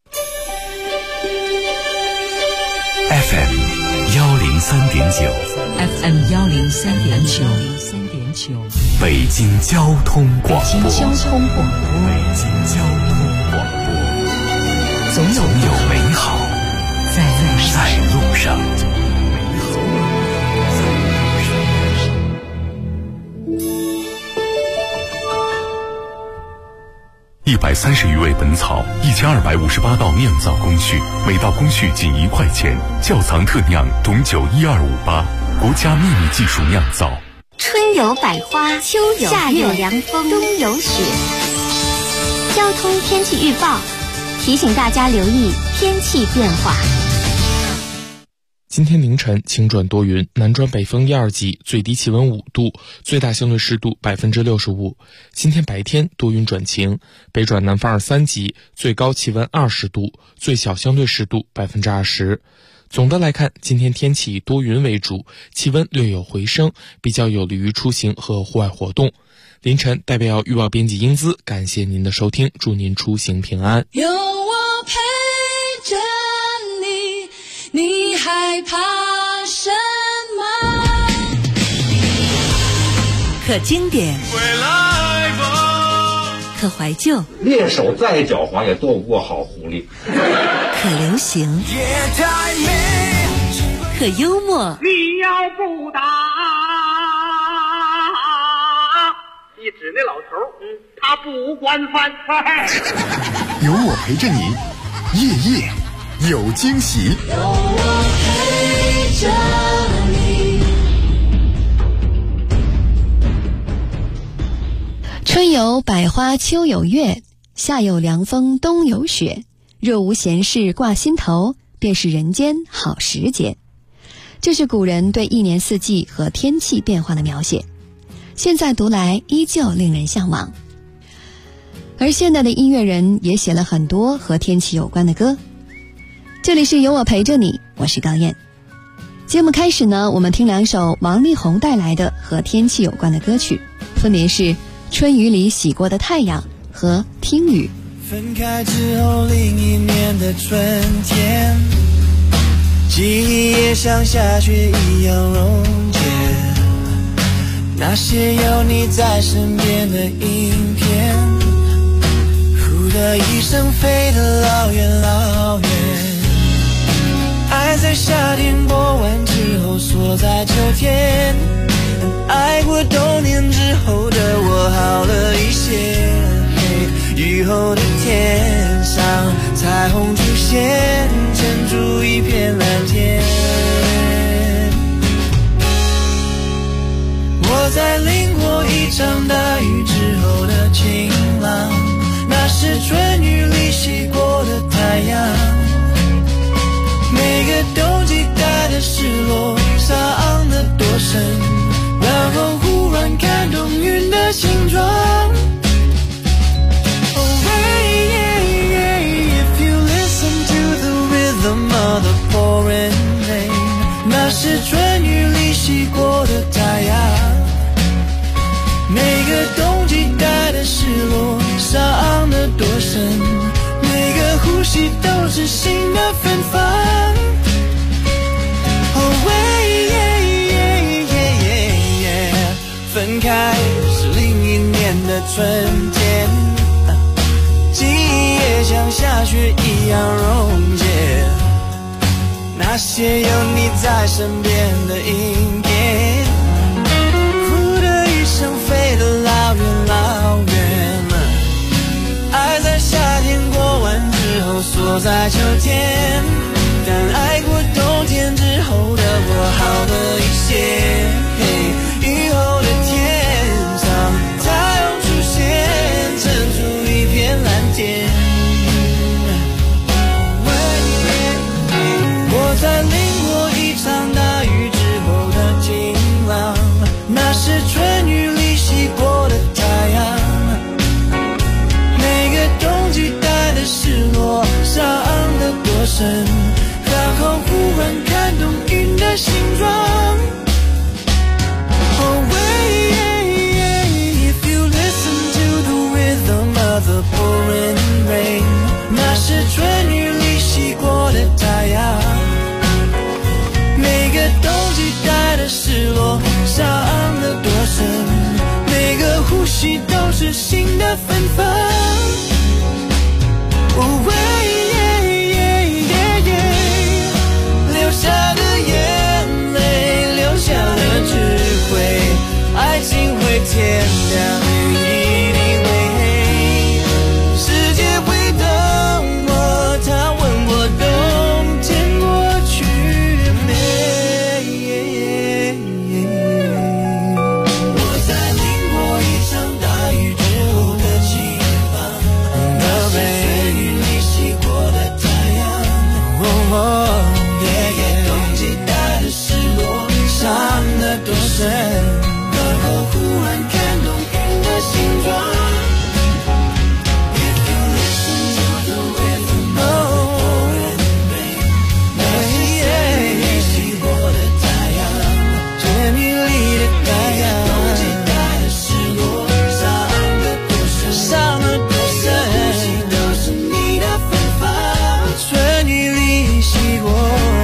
FM 103.9 FM 103.9 北京交通广播。 北京交通广播。 北京交通广播。总有美好在路上。 130余味本草，1258道酿造工序，每道工序仅1块钱。窖藏特酿董酒12588，国家秘密技术酿造。 春有百花，秋有夏有凉风，冬有雪。交通天气预报提醒大家留意天气变化。 今天凌晨晴转多云，南转北风1、2级，最低气温5度，最大相对湿度65%。今天白天多云转晴，北转南风2、3级，最高气温20度，最小相对湿度20%。总的来看，今天天气以多云为主，气温略有回升，比较有利于出行和户外活动。凌晨代表预报编辑英姿，感谢您的收听，祝您出行平安。 有我陪着你，你害怕什么？ 可经典， 回来吧。 可怀旧， 猎手再狡猾也躲不过好狐狸。 可流行，可幽默。 你要不打，一指那老头，他不惯犯。 有我陪着你，夜夜有惊喜。 有我陪着你。 春有百花，秋有月，夏有凉风，冬有雪。若无闲事挂心头，便是人间好时节。这是古人对一年四季和天气变化的描写，现在读来依旧令人向往。而现代的音乐人也写了很多和天气有关的歌。这里是有我陪着你，我是高燕。节目开始呢，我们听2首王力宏带来的和天气有关的歌曲，分别是《春雨里洗过的太阳》和《听雨》。 分开之后另一年的春天，记忆也像下雪一样溶解，那些有你在身边的影片，呼的一声飞得老远老远，爱在夏天过完之后锁在秋天，爱过冬天之后的我好了一些，雨后的天上彩虹出现，撑出一片蓝天。我在淋过一场大雨之后的晴朗，那是春雨里洗过的太阳，每个冬季带的失落伤得多深，然后忽然看懂云的形状。的pouring rain， 那是春雨里洗过的太阳，每个冬季带的失落伤得多深，每个呼吸都是新的芬芳。分开是另一年的春天，记忆也像下雪一样溶解，那些有你在身边的影片，呼的一声飞得老远老远，爱在夏天过完之后锁在秋天，但爱过冬天之后的我好了一些，雨后的天上太阳出现，撑出一片蓝天。我 rain， 那是春雨里洗过的太阳。每个冬季带的失落，伤得多深，每个呼吸都是新的芬芳。流下的眼泪，留下了智慧，爱情会天亮，雨一定会黑，世界会等我，他问我冬天过去没？我在淋过一场大雨之后的期盼，那是岁月里洗过的太阳。冬季带的失落，伤得多深，然后忽然看懂云的形状。If you listen to the rhythm of the rain， 那是岁月洗过的太阳，春雨里的太阳。冬季带的失落，伤得多深，伤得多深，呼吸都是你的芬芳，春雨里洗过。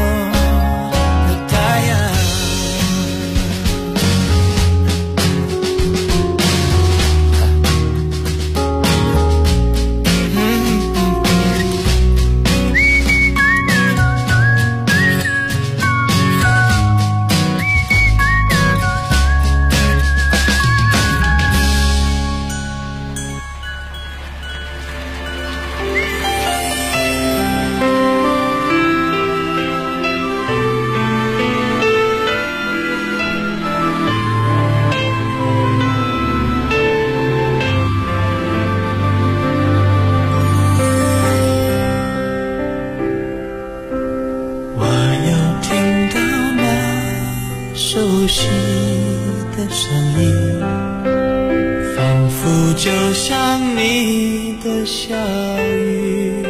熟悉的声音，仿佛就像你的小雨。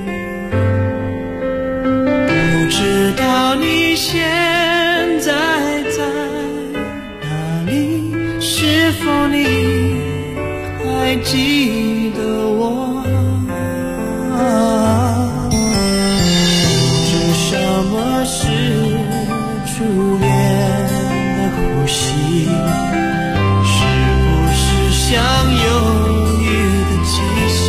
不知道你现在在哪里，是否你还记得我？不知什么是初恋的呼吸，是不是像忧郁的气息？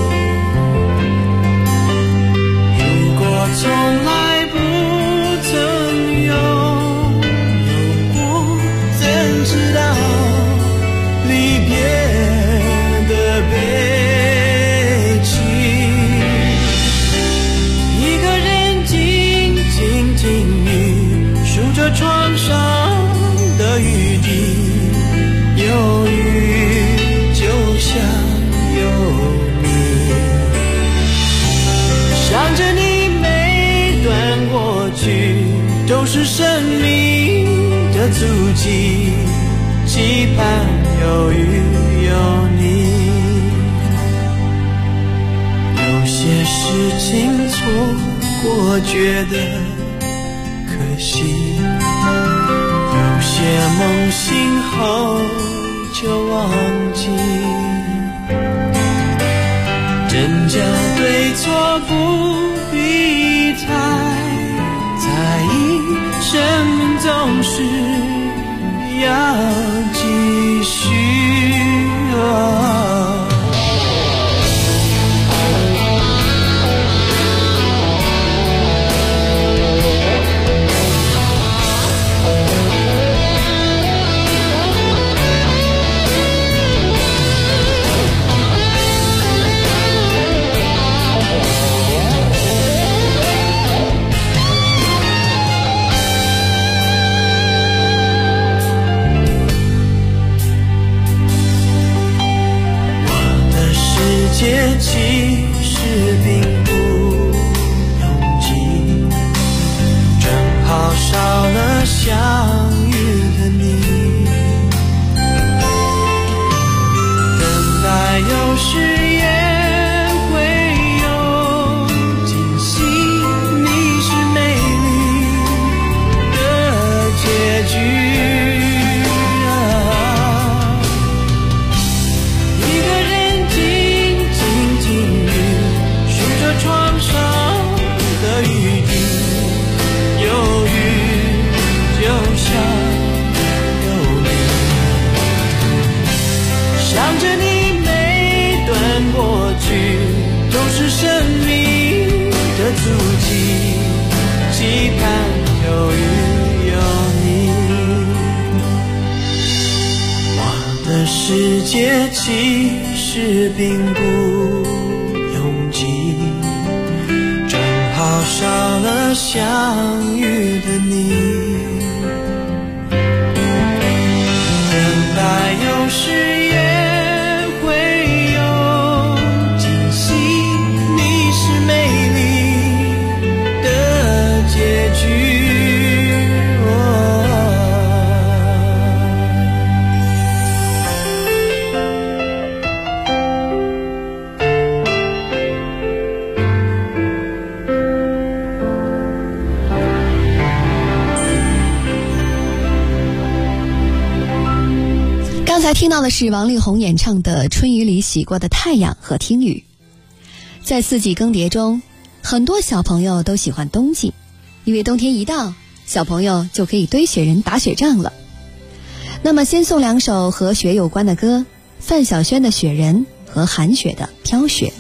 如果从来不曾拥有过，怎知道离别的悲情？一个人静静听雨，数着窗上的雨滴，有雨就像有你，想着你每段过去都是生命的足迹，期盼有雨有你。有些事情错过觉得可惜，有些梦醒后就忘记，真假对错不必太在意，生命总是要继续。世界其实并不拥挤，正好少了相遇的你。等待有时也会有惊喜，你是美丽的结局。一个人静静听雨， 去都是生命的足迹，期盼有雨有你。我的世界其实并不拥挤，正好少了相遇的你。等待有时也会有惊喜，你是美丽的结局。 刚才听到的是王力宏演唱的《春雨里洗过的太阳》和《听雨》。在四季更迭中，很多小朋友都喜欢冬季，因为冬天一到，小朋友就可以堆雪人打雪仗了。那么先送两首和雪有关的歌，范晓萱的《雪人》和韩雪的《飘雪》。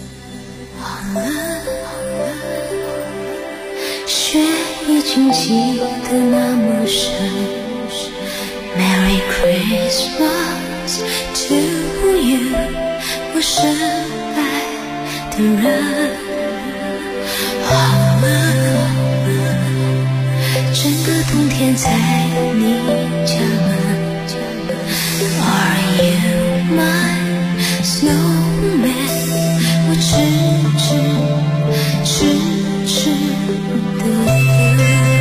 雪已经积得那么深， Merry Christmas to you， 我深爱的人。好了，整个冬天在你家门。Are you my snowman？ 我痴痴的等。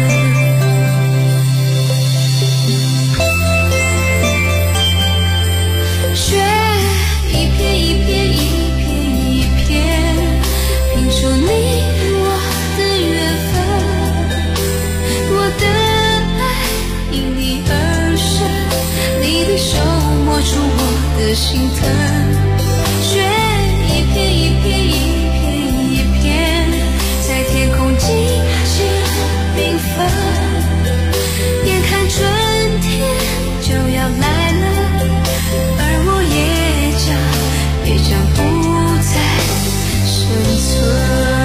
雪一片一片一片一片，拼出你我的缘分。我的爱因你而生，你的手摸出我的心疼。雪一片一片一片一片，在天空静静缤纷。眼看春天就要来了，而我也将不再生存。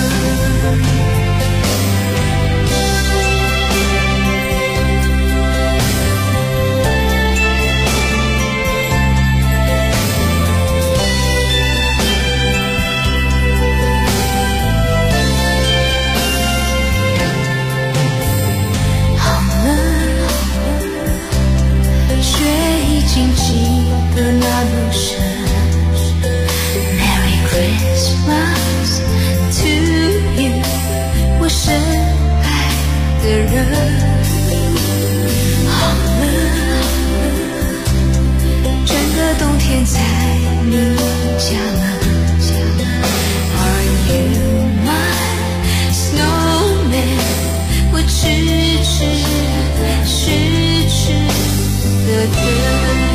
好了，雪已经积得那么深。Merry Christmas to you， 我深爱的人。好了，整个冬天在你家门。Are you my snowman？ 我痴痴的等。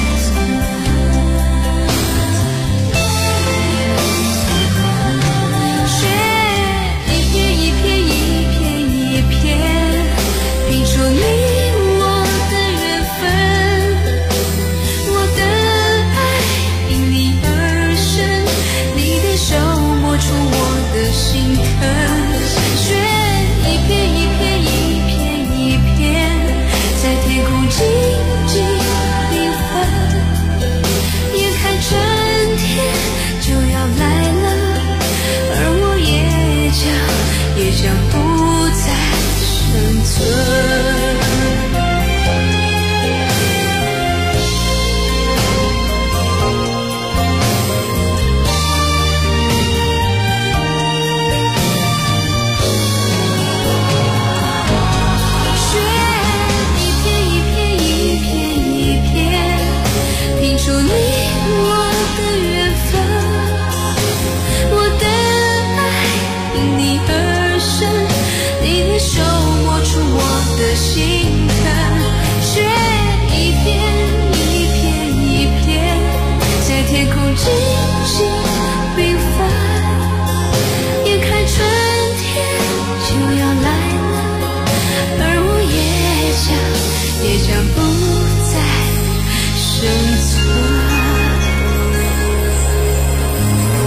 将不再生存。雪一片一片一片一片，拼出你我的缘分。我的爱因你而生，你的手摸出我的心疼。雪一片一片一片，在天空静静缤纷。眼看春天就要来了，而我也将不再生存。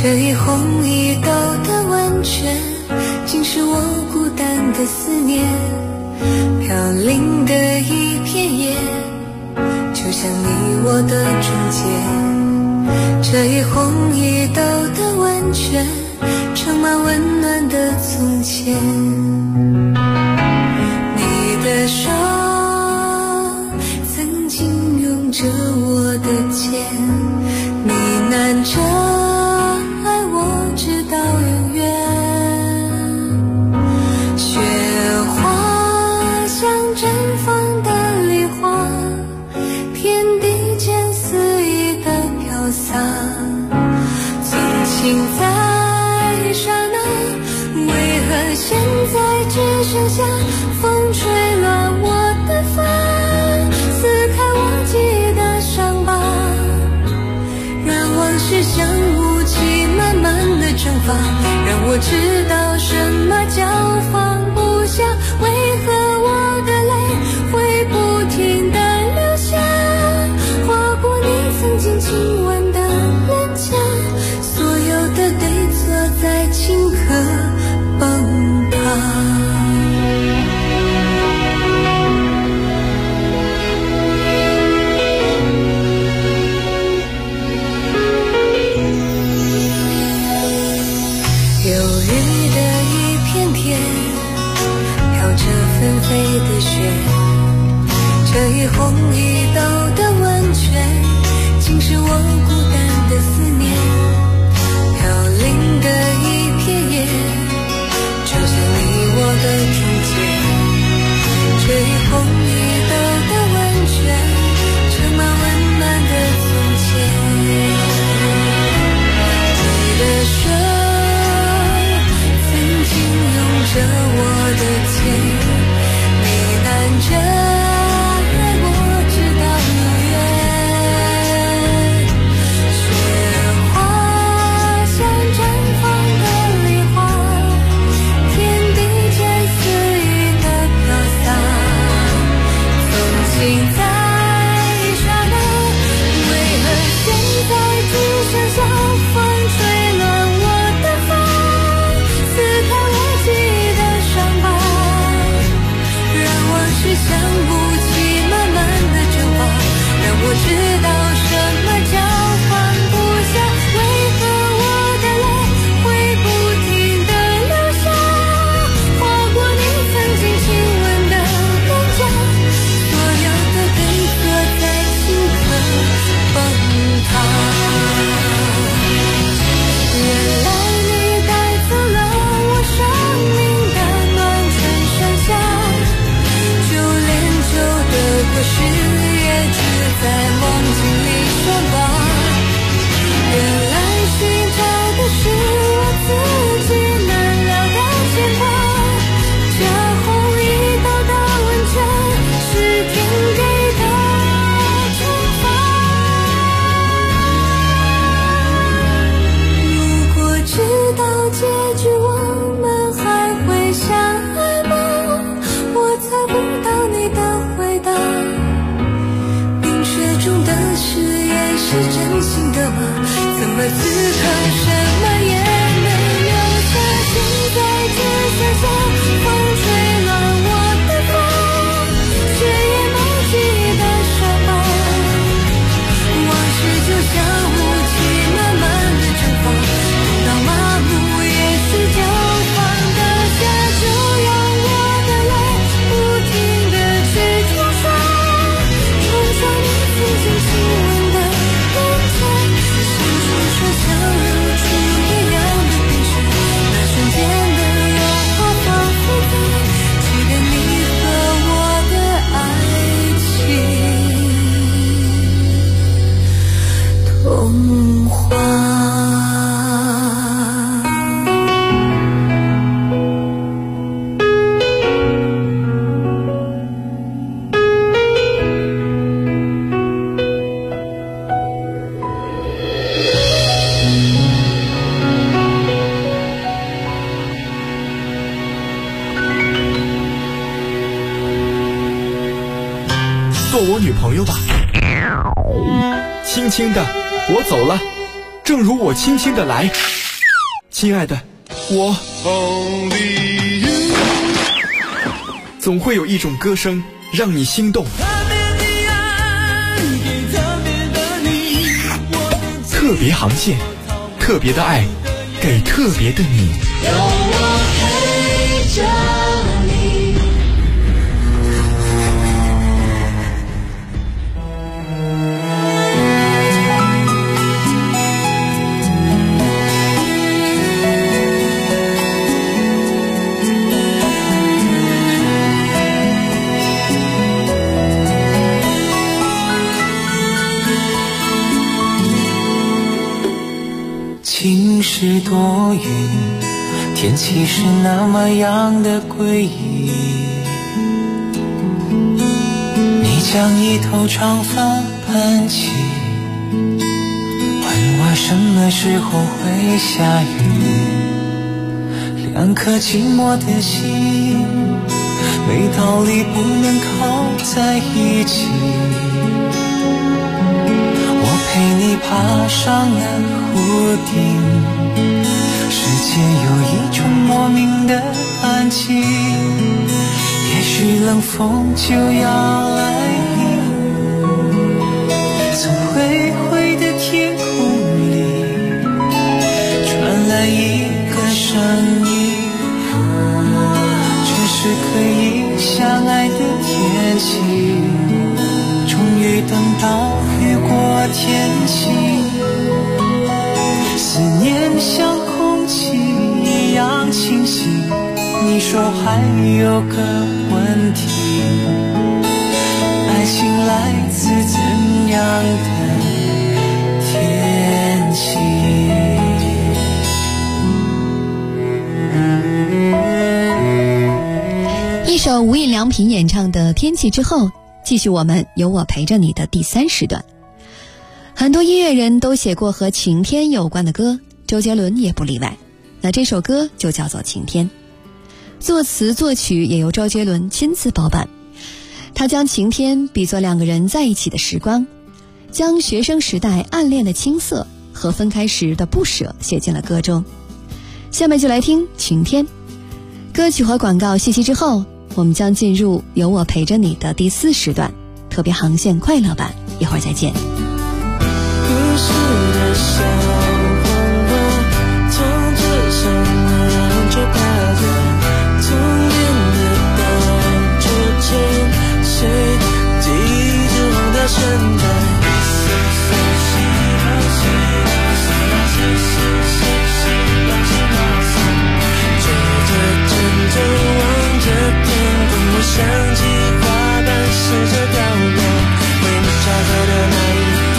这一红一斗的温泉，竟是我孤单的思念。飘零的一片叶，就像你我的中间。这一红一斗的温泉，盛满温暖的从前。你的手曾经拥着我的肩，呢喃着爱我直到永远。雪花像绽放的梨花，天地间肆意的飘洒。从情在刹那，为何现在只剩下风吹乱我的发，撕开我记忆的伤疤，让往事像雾气慢慢的蒸发，让我知道什么叫放不下。为何我的泪会不停的流下，划过你曾经亲吻的脸颊，所有的对错在顷刻崩塌。纷飞的雪，这一红一斗的温泉，竟是我孤单的思念。飘零的一片叶，就像你我的中间。这一红一斗的温泉，盛满温暖的从前。你的手曾经拥着我的肩，着爱我直到永远。雪花像绽放的梨花，天地间肆意的飘洒。从情在刹那，为何现在只剩下风吹乱我的发，撕开我记忆的伤疤，是像雾气慢慢的蒸发，让我知道什么叫放不下。为何我的泪会不停的流下，划过你曾经亲吻的脸颊，所有的对错在顷刻崩塌。原来你带走了我生命的暖春盛夏，过去也只在梦境里说吧。原来寻找的是我自己难料的牵挂，这红一斗的温泉是天给的惩罚。如果知道结局我们还会相爱吗？我猜不到你的回答。冰雪中的誓言是真心的吗？怎么此刻什么也没留下？现在只剩下风吹乱我的发，雪也没记忆的伤疤。往事就像雾气慢慢的蒸发，等到麻木也是就放得下。就让我的泪不停的去冲刷，冲刷你曾经亲吻的脸颊，像传说像流出一样的冰雪，那瞬间的融化仿佛在祭奠你和我的爱情童话。 做我女朋友吧。轻轻的，我走了。 正如我轻轻的来。亲爱的，我总会有一种歌声让你心动。特别航线，特别的爱，给特别的你。 有我陪着你。 晴时多云，天气是那么样的诡异。你将一头长发盘起，问我什么时候会下雨。两颗寂寞的心，没道理不能靠在一起。我陪你爬上了屋顶，世界有一种莫名的安静，也许冷风就要来临。从灰灰的天空里传来一个声音，这是可以相爱的天气，终于等到雨过天晴。思念像空气一样清晰，你说还有个问题，爱情来自怎样的天气？ 一首无印良品演唱的《天气》之后，继续我们有我陪着你的第3时段。很多音乐人都写过和晴天有关的歌，周杰伦也不例外。那这首歌就叫做《晴天》，作词作曲也由周杰伦亲自包办。他将晴天比作两个人在一起的时光，将学生时代暗恋的青涩和分开时的不舍写进了歌中。下面就来听《晴天》。歌曲和广告信息之后，我们将进入有我陪着你的第4时段，特别航线快乐版，一会儿再见。 故事的小黄瓜，从纸上拿着拍着，从远的到之前，谁记住的声带？遮着阵阵望着天空，我想起花瓣试着掉落，为你下课的那一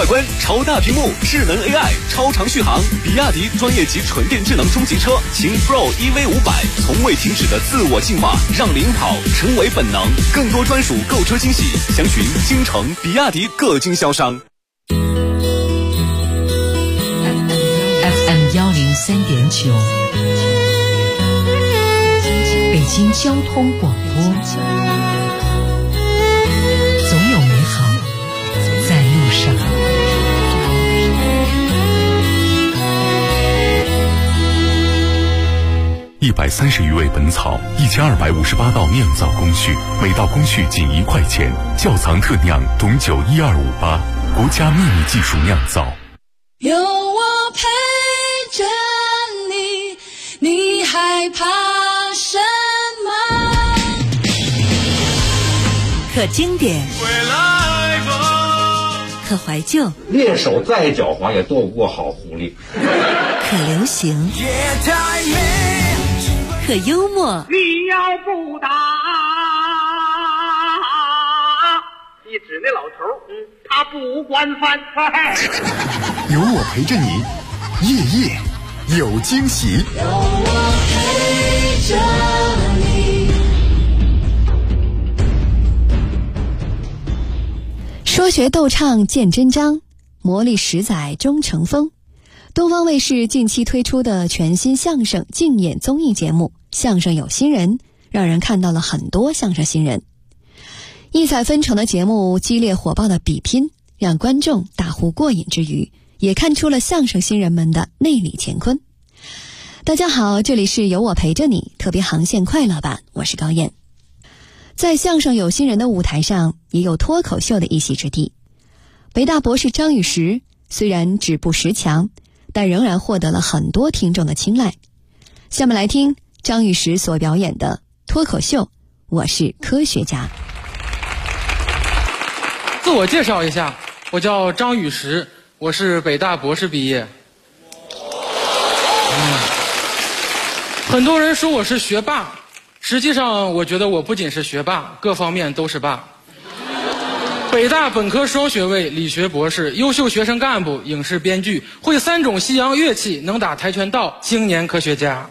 观超大屏幕智能 AI 超长续航，比亚迪专业级纯电智能中级车秦 Pro EV500，从未停止的自我进化，让领跑成为本能。更多专属购车惊喜，详询京城比亚迪各经销商。 FM 103.9，北京交通广播，总有美好在路上。 130余味本草，1258道酿造工序，每道工序仅1块钱。窖藏特酿董酒12588，国家秘密技术酿造。 有我陪着你，你害怕什么？ 可经典，可怀旧， 猎手再狡猾也斗不过好狐狸。 可流行，可幽默。 你要不打，你指那老头他不惯犯。 有我陪着你，夜夜有惊喜。 有我陪着你。 说学逗唱见真章，磨砺十载终成风。东方卫视近期推出的全新相声竞演综艺节目《相声有新人》，让人看到了很多相声新人。异彩纷呈的节目，激烈火爆的比拼，让观众大呼过瘾之余，也看出了相声新人们的内里乾坤。大家好，这里是有我陪着你特别航线快乐版，我是高燕。在相声有新人的舞台上，也有脱口秀的一席之地。北大博士张雨石虽然止步10强，但仍然获得了很多听众的青睐。下面来听张雨石所表演的脱口秀《我是科学家》。 自我介绍一下，我叫张雨石，我是北大博士毕业。很多人说我是学霸，实际上我觉得我不仅是学霸，各方面都是霸。北大本科双学位，理学博士，优秀学生干部，影视编剧，会3种西洋乐器，能打跆拳道，青年科学家。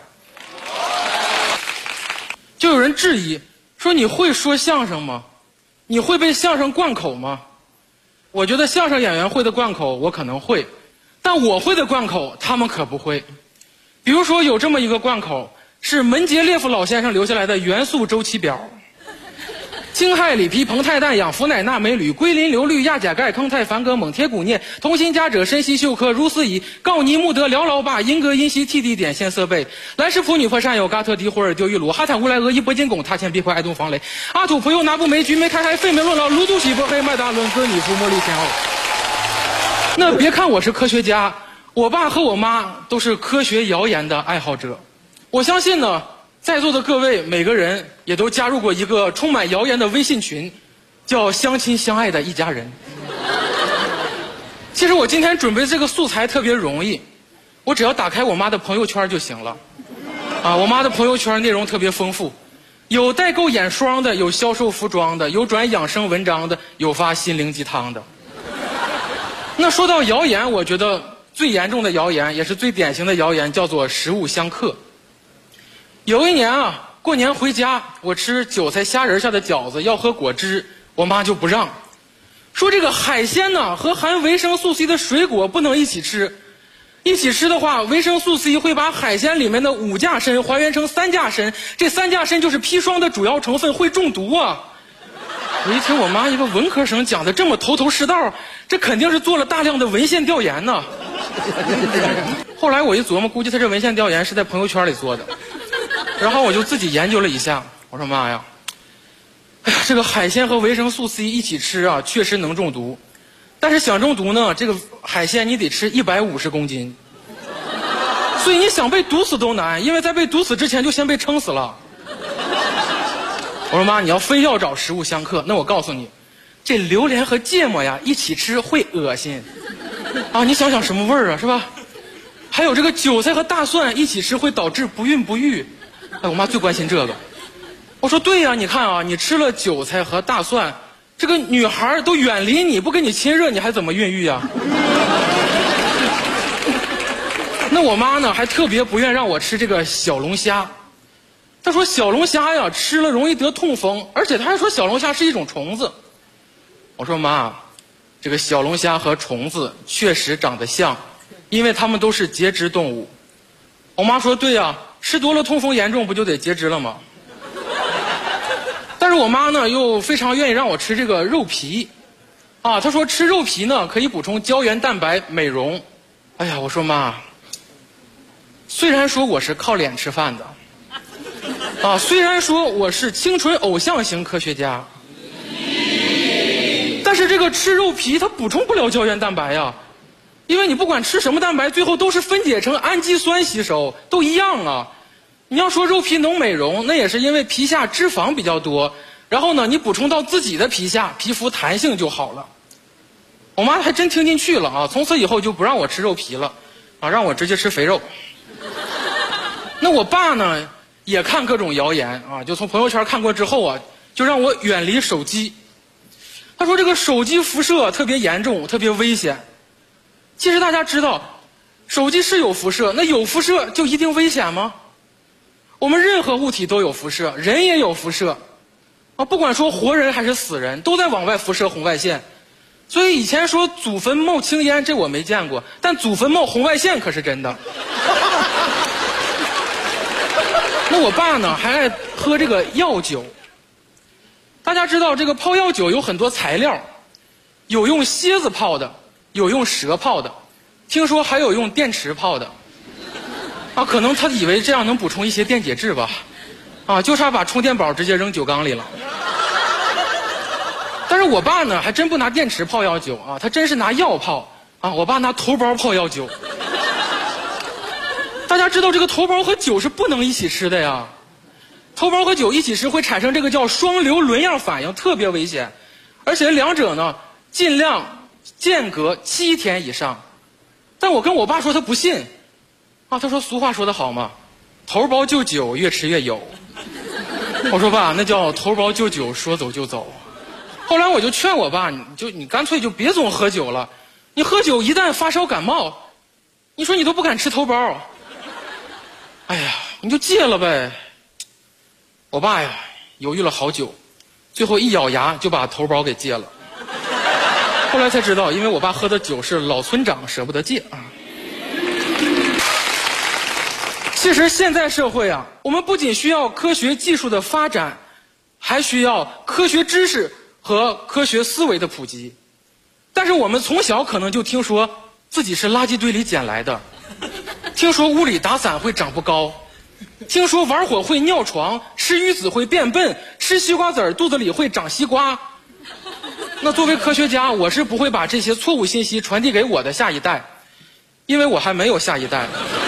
就有人质疑说，你会说相声吗？你会被相声贯口吗？我觉得相声演员会的贯口我可能会，但我会的贯口他们可不会。比如说有这么一个贯口，是门捷列夫老先生留下来的元素周期表：氢氦锂铍硼钛氮氧氟氖钠镁铝硅磷硫氯亚钾钙铿钛钒铬锰铁钴镍铜锌钾锗砷硒溴氪铷丝乙锆泥钼铉辽铐钯银镉银锡锑氐碘氙色钡兰石钋铝铂山药嘎特迪霍尔丢玉鲁哈坦乌莱俄伊铂金汞钼铅铋氪爱东防雷阿土普右拿布煤菊煤开海费美洛劳卢杜喜波黑麦达伦戈尼夫莫利天奥。那别看我是科学家，我爸和我妈都是科学谣言的爱好者。我相信呢，在座的各位每个人也都加入过一个充满谣言的微信群，叫相亲相爱的一家人。其实我今天准备这个素材特别容易，我只要打开我妈的朋友圈就行了。我妈的朋友圈内容特别丰富，有代购眼霜的，有销售服装的，有转养生文章的，有发心灵鸡汤的。那说到谣言，我觉得最严重的谣言，也是最典型的谣言，叫做食物相克。有一年过年回家，我吃韭菜虾仁下的饺子，要喝果汁，我妈就不让，说这个海鲜呢和含维生素 C 的水果不能一起吃，一起吃的话，维生素 C 会把海鲜里面的5价砷还原成3价砷，这3价砷就是砒霜的主要成分，会中毒啊。我一听我妈一个文科生讲的这么头头是道，这肯定是做了大量的文献调研呢。后来我一琢磨，估计他这文献调研是在朋友圈里做的。然后我就自己研究了一下，我说妈呀，这个海鲜和维生素 C 一起吃确实能中毒，但是想中毒呢，这个海鲜你得吃150公斤，所以你想被毒死都难，因为在被毒死之前就先被撑死了。我说妈，你要非要找食物相克，那我告诉你，这榴莲和芥末呀一起吃会恶心你想想什么味儿是吧？还有这个韭菜和大蒜一起吃会导致不孕不育。我妈最关心这个。我说对呀，你看你吃了韭菜和大蒜， 这个女孩都远离你不跟你亲热，你还怎么孕育啊？那我妈呢还特别不愿让我吃这个小龙虾，她说小龙虾呀吃了容易得痛风，而且她还说小龙虾是一种虫子。我说妈，这个小龙虾和虫子确实长得像，因为它们都是节肢动物。我妈说对呀，吃多了痛风严重不就得截肢了吗？但是我妈呢又非常愿意让我吃这个肉皮啊，她说吃肉皮呢可以补充胶原蛋白美容。哎呀，我说妈，虽然说我是靠脸吃饭的啊，虽然说我是青春偶像型科学家，但是这个吃肉皮它补充不了胶原蛋白呀，因为你不管吃什么蛋白最后都是分解成氨基酸吸收，都一样啊。你要说肉皮能美容，那也是因为皮下脂肪比较多，然后呢你补充到自己的皮下，皮肤弹性就好了。我妈还真听进去了啊，从此以后就不让我吃肉皮了啊，让我直接吃肥肉。那我爸呢也看各种谣言啊，就从朋友圈看过之后啊，就让我远离手机。他说这个手机辐射特别严重，特别危险。其实大家知道手机是有辐射，那有辐射就一定危险吗？我们任何物体都有辐射，人也有辐射啊，不管说活人还是死人都在往外辐射红外线。所以以前说祖坟冒青烟，这我没见过，但祖坟冒红外线可是真的。那我爸呢还爱喝这个药酒。大家知道这个泡药酒有很多材料，有用蝎子泡的，有用蛇泡的，听说还有用电池泡的啊，可能他以为这样能补充一些电解质吧，啊，就差把充电宝直接扔酒缸里了。但是我爸呢还真不拿电池泡药酒啊，他真是拿药泡啊，我爸拿头孢泡药酒。大家知道这个头孢和酒是不能一起吃的呀，头孢和酒一起吃会产生这个叫双硫仑样反应，特别危险，而且两者呢尽量间隔7天以上。但我跟我爸说他不信啊，他说俗话说得好嘛，头孢就酒越吃越有。我说爸，那叫头孢就酒说走就走。后来我就劝我爸，你干脆就别总喝酒了，你喝酒一旦发烧感冒，你说你都不敢吃头孢，哎呀，你就戒了呗。我爸呀犹豫了好久，最后一咬牙就把头孢给戒了。后来才知道，因为我爸喝的酒是老村长舍不得戒啊。其实现在社会啊，我们不仅需要科学技术的发展，还需要科学知识和科学思维的普及。但是我们从小可能就听说自己是垃圾堆里捡来的，听说屋里打伞会长不高，听说玩火会尿床，吃鱼子会变笨，吃西瓜籽肚子里会长西瓜。那作为科学家，我是不会把这些错误信息传递给我的下一代，因为我还没有下一代。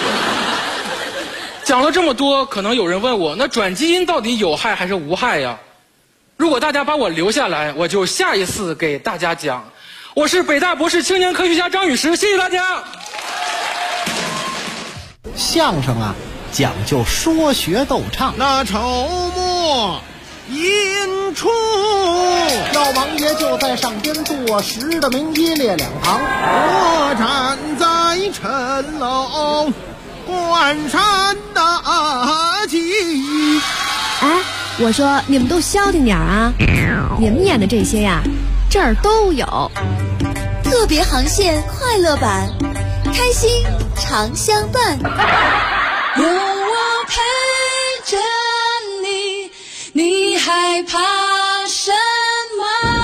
讲了这么多，可能有人问我，那转基因到底有害还是无害呀？如果大家把我留下来，我就下一次给大家讲。我是北大博士青年科学家张雨石，谢谢大家。 相声啊讲究说学逗唱， 那筹末引出， 老王爷就在上边坐实的名一列两旁， 我站在城楼关山大吉。 哎，我说你们都消停点啊，你们演的这些呀这儿都有。 特别航线快乐版，开心常相伴，有我陪着你，你害怕什么？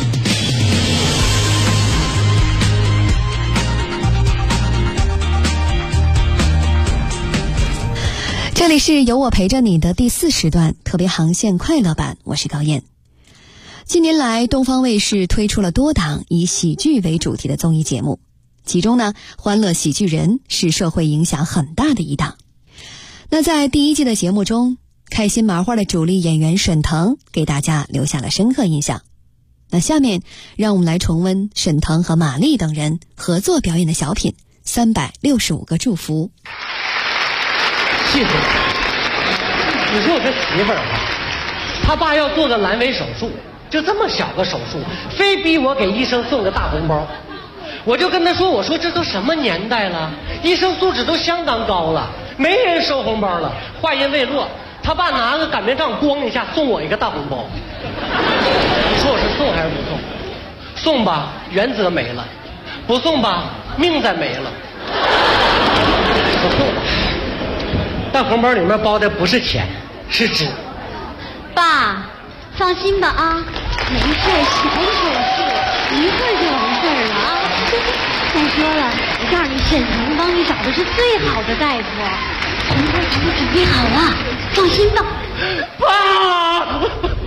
这里是有我陪着你的第4时段特别航线快乐版，我是高燕。近年来，东方卫视推出了多档以喜剧为主题的综艺节目，其中呢，《欢乐喜剧人》是社会影响很大的一档。那在第1季的节目中，开心麻花的主力演员沈腾给大家留下了深刻印象。那下面让我们来重温沈腾和马丽等人合作表演的小品《365个祝福》。 记住，你说我这媳妇儿啊，她爸要做个阑尾手术， 就这么小个手术，非逼我给医生送个大红包。我就跟他说，我说这都什么年代了，医生素质都相当高了，没人收红包了。话音未落，他爸拿个擀面杖咣一下送我一个大红包。你说我是送还是不送？送吧，原则没了；不送吧，命再没了。我送吧，但红包里面包的不是钱，是纸。 爸，放心吧啊，没事，小手术，一会儿就完事儿了啊。再说了，我告诉你，沈腾帮你找的是最好的大夫，红包咱都准备好了，放心吧。 爸，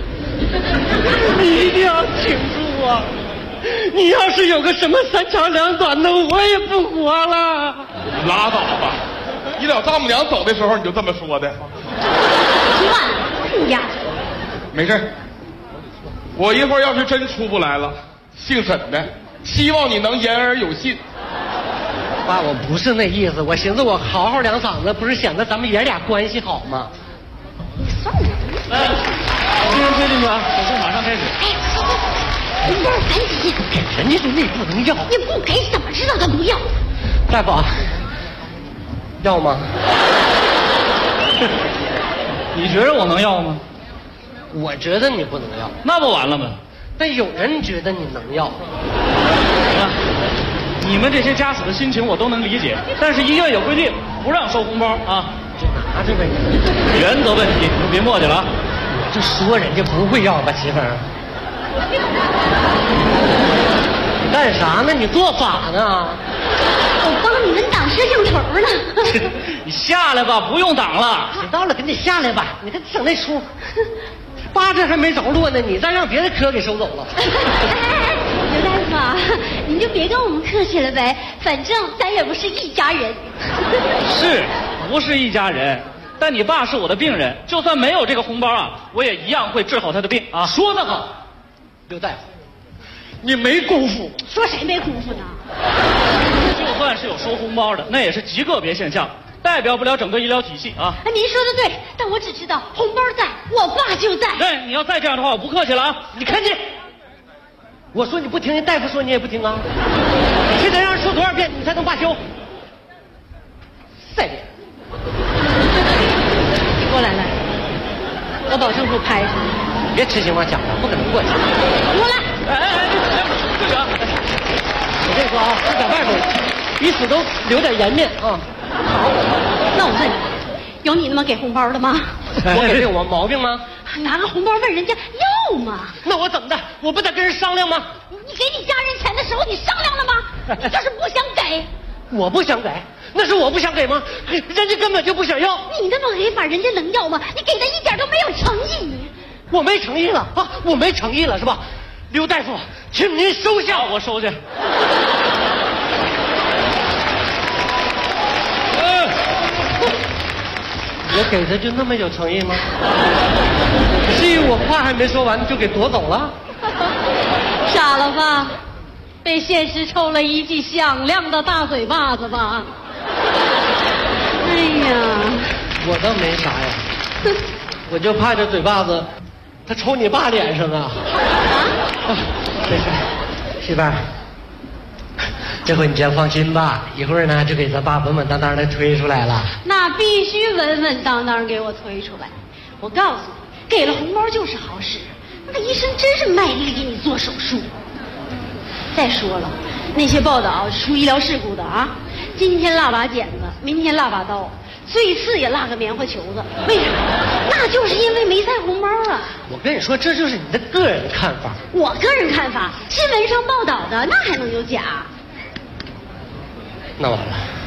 你一定要挺住啊！你要是有个什么3长2短的，我也不活了。 拉倒吧，你俩丈母娘走的时候你就这么说的。 算呀。 没事，我一会儿要是真出不来了，姓沈的，希望你能言而有信。 爸，我不是那意思，我寻思我嚎嚎两嗓子，不是显得咱们爷俩关系好吗？ 你算了。 新人推进去啊，手术马上开始。 红包赶紧给人家说那不能要， 你不给怎么知道他不要？ 大夫啊，要吗？ 你觉得我能要吗？ 我觉得你不能要， 那不完了吗？ 但有人觉得你能要。 你们这些家属的心情我都能理解，但是医院有规定，不让收红包啊。 就拿着呗。 原则问题，你就别磨叽了啊。 我这说人家不会要吧，媳妇儿？你干啥呢？你做法呢？ 我帮你们挡摄像头呢。 你下来吧，不用挡了。 知道了，赶紧下来吧。你看整那出，八字还没着落呢，你再让别的科给收走了。 刘大夫啊，您就别跟我们客气了呗，反正咱也不是一家人。 是不是一家人？但你爸是我的病人，就算没有这个红包啊，我也一样会治好他的病啊。 说得好，刘大夫，你没功夫。 说谁没功夫呢？ 就算是有收红包的，那也是极个别现象，代表不了整个医疗体系啊。 您说的对，但我只知道红包在，我爸就在。 对，你要再这样的话，我不客气了啊！ 你看见？我说你不听，人大夫说你也不听啊！你现在让人说多少遍你才能罢休？3遍。 过来来，我保证不拍上。 别痴心妄想的，不可能过去。 过来！ 队长，我跟你说啊，这在外头彼此都留点颜面啊。 好，那我问你，有你那么给红包的吗？ 我给这有毛病吗？ 拿个红包问人家要吗？ 那我怎么的？我不得跟人商量吗？ 你给你家人钱的时候，你商量了吗？你就是不想给。 我不想给，那是我不想给吗？人家根本就不想要。 你那么给法，人家能要吗？你给的一点都没有诚意。 我没诚意了啊！我没诚意了是吧？刘大夫，请您收下。 我收下。 我给的就那么有诚意吗？至于我话还没说完就给夺走了？ 傻了吧？被现实抽了一记响亮的大嘴巴子吧？哎呀， 我倒没啥呀，我就怕这嘴巴子，他抽你爸脸上啊！没事，媳妇儿，这回你先放心吧，一会儿呢就给咱爸稳稳当当的推出来了。 那必须稳稳当当给我推出来。我告诉你，给了红包就是好使，那医生真是卖力给你做手术。再说了，那些报道出医疗事故的啊，今天落把剪子，明天落把刀，最次也落个棉花球子，为啥？那就是因为没塞红包啊！ 我跟你说，这就是你的个人看法。 我个人看法，新闻上报道的那还能有假？ 那完了，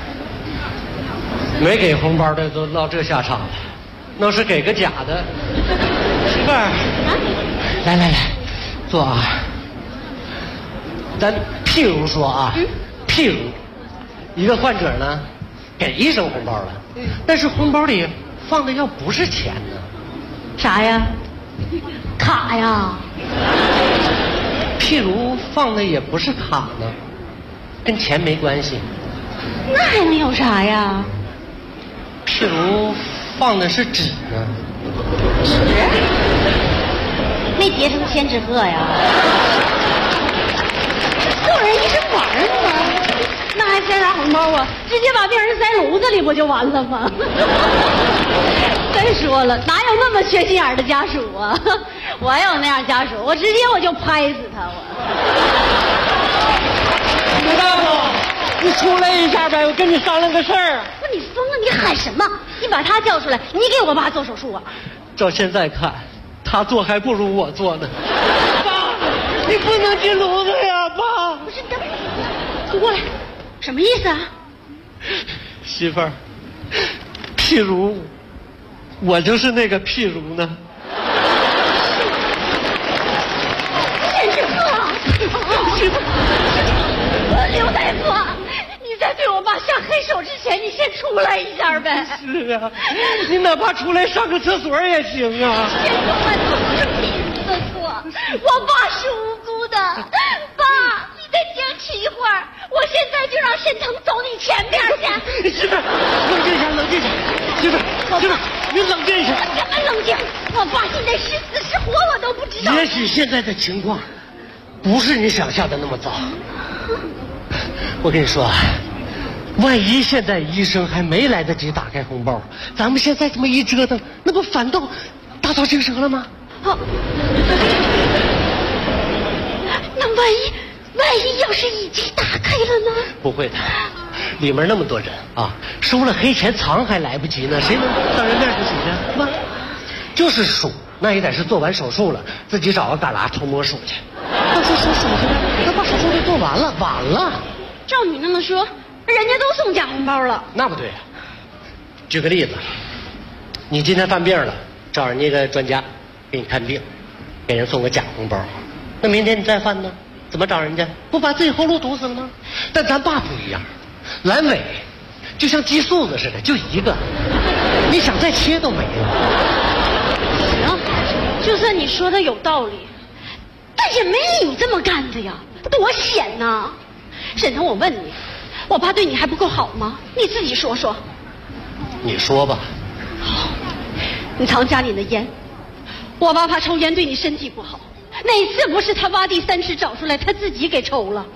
没给红包的都落这下场了，那是给个假的。媳妇儿，来来来，坐啊。咱譬如说啊，譬如一个患者呢，给医生红包了，但是红包里放的要不是钱呢， 啥呀？卡呀？ 譬如放的也不是卡呢，跟钱没关系。 那还能有啥呀？ 譬如放的是纸呢。 纸？ 没结成千纸鹤呀。送人一生玩吗？那还塞啥红包啊？直接把病人塞笼子里不就完了吗？再说了，哪有那么缺心眼的家属啊？我要有那样家属，我直接我就拍死他！ 刘大夫，你出来一下呗，我跟你商量个事儿。 不是你疯了？你喊什么？你把他叫出来，你给我爸做手术啊？ 照现在看，他做还不如我做呢。爸，你不能进笼子呀，爸！ 不是，你过来，什么意思啊？ 媳妇儿，譬如我就是那个譬如呢。 千纸鹤， 媳妇儿，刘大夫，你在对我爸下黑手之前，你先出来一下呗。 是啊，你哪怕出来上个厕所也行啊。 先说完都是别人的错，我爸是无辜的。爸，你再坚持一会儿，我现在就让沈腾走你前边去。 媳妇儿，冷静一下，冷静一下。媳妇儿，媳妇儿，你冷静一下。 我怎么冷静？我爸现在是死是活我都不知道。 也许现在的情况不是你想象的那么糟。我跟你说啊，万一现在医生还没来得及打开红包，咱们现在这么一折腾，那不反倒打草惊蛇了吗？ 好，那万一要是已经打开了呢？ 不会的，里面那么多人啊，收了黑钱藏还来不及呢，谁能当人面去数去？是吧？就是数，那也得是做完手术了，自己找个旮旯偷摸数去。到时候数去了，那把手术都做完了，晚了。 照你那么说，人家都送假红包了。 那不对呀。举个例子，你今天犯病了，找人家个专家给你看病，给人送个假红包，那明天你再犯呢？怎么找人家？不把自己后路堵死了吗？但咱爸不一样，阑尾就像鸡素子似的，就一个，你想再切都没了。 行，就算你说的有道理，但也没你这么干的呀，多险呐！沈腾，我问你，我爸对你还不够好吗？你自己说说。 你说吧。 好，你藏家里的烟，我爸怕抽烟对你身体不好。哪次不是他挖地3尺找出来，他自己给抽了？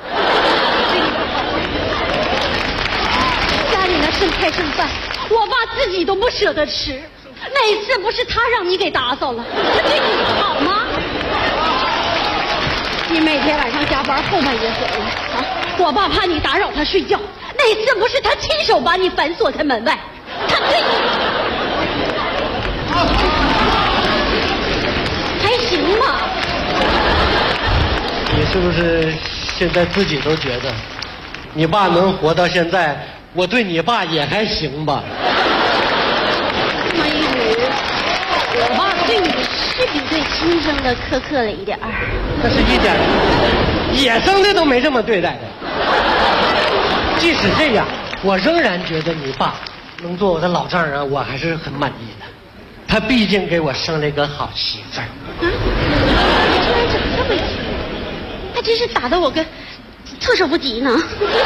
家里那剩菜剩饭，我爸自己都不舍得吃。哪次不是他让你给打扫了？他对你不好吗？你每天晚上加班后半夜回来啊，我爸怕你打扰他睡觉。哪次不是他亲手把你反锁在门外？他对你还行吧？ 你是不是现在自己都觉得，你爸能活到现在，我对你爸也还行吧？ 没有，我爸对你是比对亲生的苛刻了一点儿。 那是一点野生的都没这么对待的。即使这样，我仍然觉得你爸能做我的老丈人，我还是很满意的。他毕竟给我生了一个好媳妇儿。 你突然怎么这么急？还真是打得我跟措手不及呢。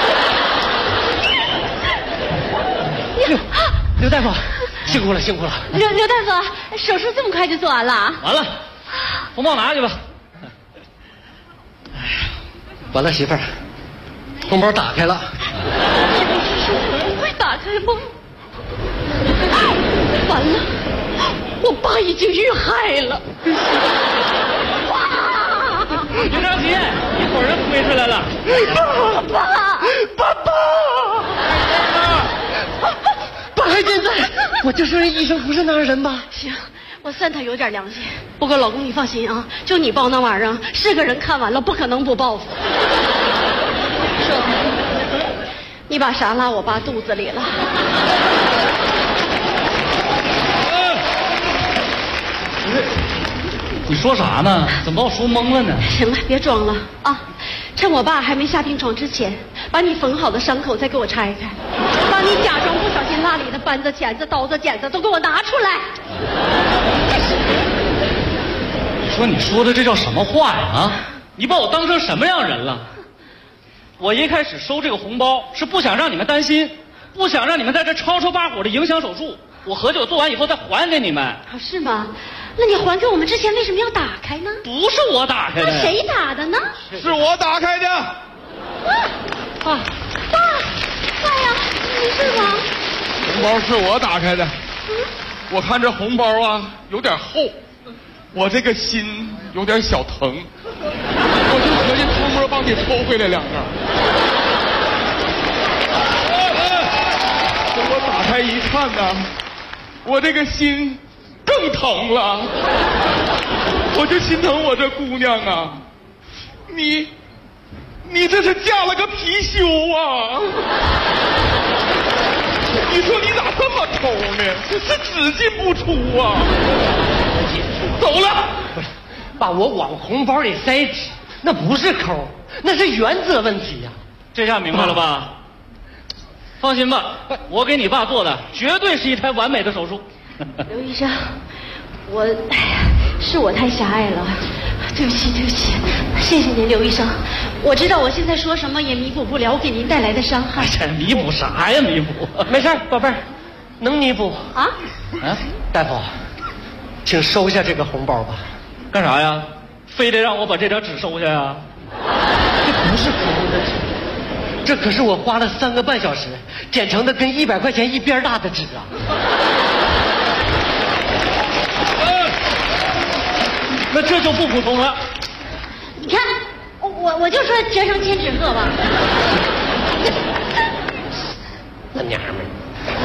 刘大夫，辛苦了，辛苦了。 刘大夫，手术这么快就做完了？ 完了，红包拿去吧。 完了，媳妇儿，红包打开了。 不会打开吗？完了，我爸已经遇害了。 别着急，一会儿就推出来了。 爸爸还健在，我就说医生不是那样人吧？ 行，我算他有点良心。不过老公你放心啊，就你报那玩意儿，是个人看完了不可能不报复。说，你把啥拉我爸肚子里了？ 你说啥呢？怎么把我说懵了呢？ 行了，别装了啊！趁我爸还没下病床之前，把你缝好的伤口再给我拆开，把你假装不小心落里的扳子、钳子、刀子、剪子都给我拿出来。 你说你说的这叫什么话呀？啊！你把我当成什么样人了？我一开始收这个红包是不想让你们担心，不想让你们在这吵吵把火的影响手术。我合计我做完以后再还给你们。 是吗？ 那你还给我们之前为什么要打开呢？ 不是我打开的。 那谁打的呢？ 是我打开的。 爸呀，你是吗？ 红包是我打开的。我看这红包啊有点厚，我这个心有点小疼，我就合计偷摸帮你抽回来2个。等我打开一看呢，我这个心更疼了，我就心疼我这姑娘啊，你这是嫁了个貔貅啊！你说你咋这么抠呢？是只进不出啊！走了。 不是，爸，我往红包里塞纸，那不是抠，那是原则问题呀。 这下明白了吧？放心吧，我给你爸做的绝对是一台完美的手术。 刘医生，是我太狭隘了，对不起，谢谢您，刘医生。我知道我现在说什么也弥补不了我给您带来的伤害。 这弥补啥呀？弥补？ 没事，宝贝儿，能弥补啊？ 大夫，请收下这个红包吧。 干啥呀？非得让我把这张纸收下呀？ 这不是普通的纸，这可是我花了3个半小时剪成的跟100块钱一边大的纸啊！ 那这就不普通了。 你看，我就说折成千纸鹤吧。 那娘们儿，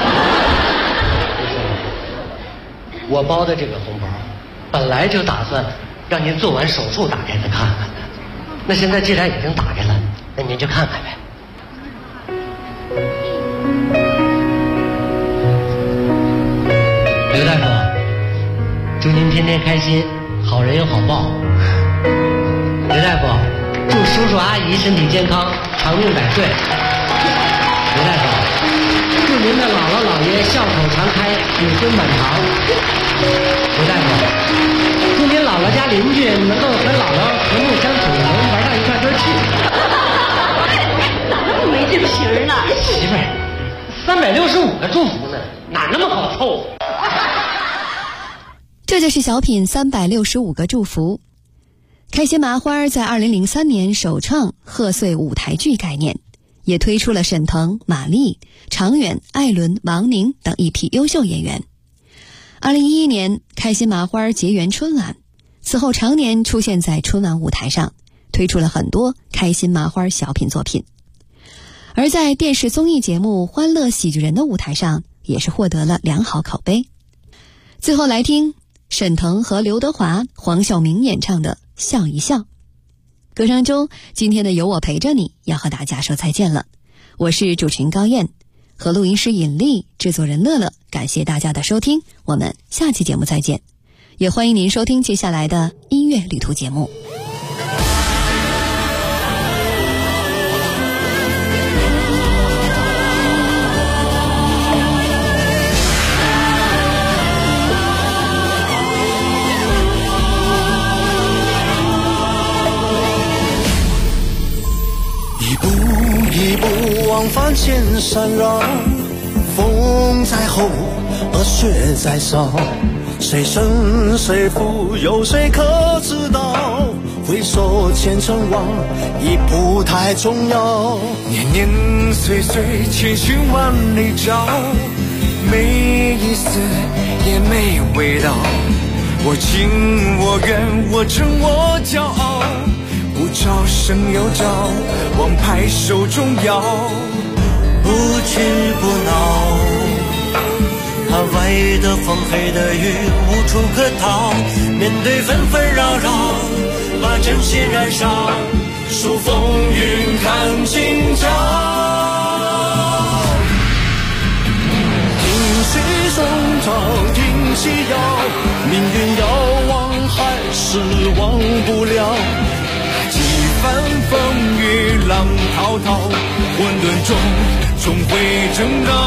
我包的这个红包，本来就打算让您做完手术打开再看看的。那现在既然已经打开了，那您就看看呗。刘大夫，祝您天天开心，好人有好报。刘大夫，祝叔叔阿姨身体健康，长命百岁。刘大夫，祝您的姥姥姥爷笑口常开，子孙满堂。刘大夫，祝您姥姥家邻居能够和姥姥和睦相处，能玩到一块堆去。 哪那么没劲皮儿呢？ 媳妇儿，365个祝福呢，哪那么好凑？ 这就是小品365个祝福。开心麻花在2003年首创贺岁舞台剧概念，也推出了沈腾、马丽、常远、艾伦、王宁等一批优秀演员。2011年，开心麻花结缘春晚，此后常年出现在春晚舞台上，推出了很多开心麻花小品作品。而在电视综艺节目《欢乐喜剧人》的舞台上，也是获得了良好口碑。最后来听沈腾和刘德华、黄晓明演唱的《笑一笑》。歌声中，今天的有我陪着你要和大家说再见了。我是主持人高燕，和录音师尹丽，制作人乐乐，感谢大家的收听，我们下期节目再见。也欢迎您收听接下来的音乐旅途节目。 一步往帆前闪绕，风在吼，而雪在烧，谁胜谁负，有谁可知道？回首前尘往，已不太重要。年年岁岁，千寻万里找，没意思，也没味道。我情我愿，我争我骄傲。不招生又招，王牌手中摇，不屈不挠。外的风，黑的雨，无处可逃。面对纷纷扰扰，把真心燃烧，数风云看今朝。听水中潮，听夕瑶，命运遥望还是忘不了。翻风雨浪滔滔，混沌中终会正道。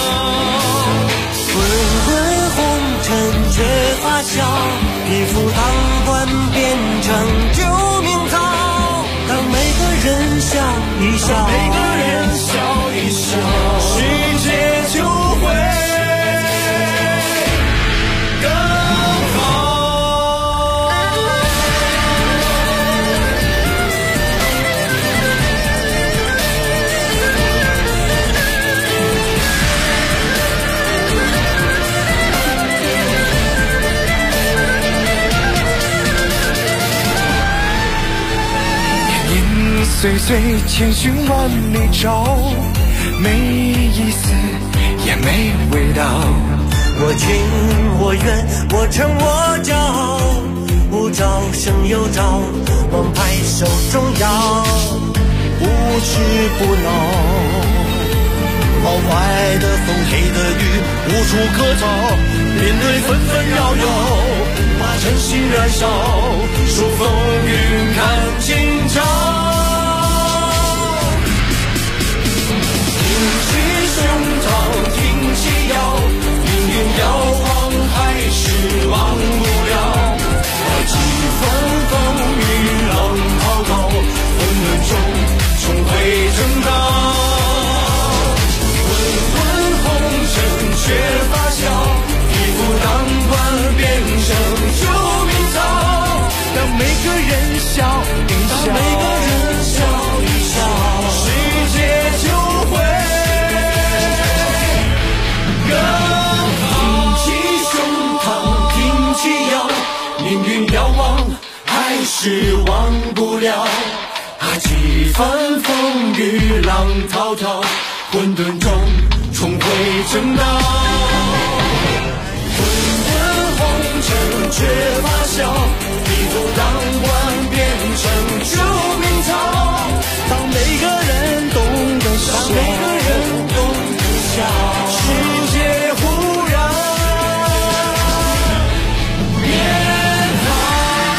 滚滚红尘却发笑，匹夫当关变成救命草。当每个人笑一笑，每个人笑一笑，世界就会更好。 岁岁千寻万里找，没意思也没味道。 我情我愿，我诚我骄傲，不招胜有招，王牌手中摇，不屈不挠。冒坏的风，黑的雨，无处可逃。面对纷纷扰扰，把真心燃烧，数风云看今朝。挺起胸膛，挺起腰，命运遥望还是忘不了。几番风雨浪滔滔，混沌中重回正道。却发酵，一副当官变成救命草。让每个人笑一笑，每个人笑一笑，世界就会更好。挺起胸膛，挺起腰，命运遥望还是忘不了。几番风雨浪滔滔，混沌中重回正道。混沌红尘却发酵，一副当官变成救命草。当每个人懂得笑，当每个人懂得笑，世界忽然变好。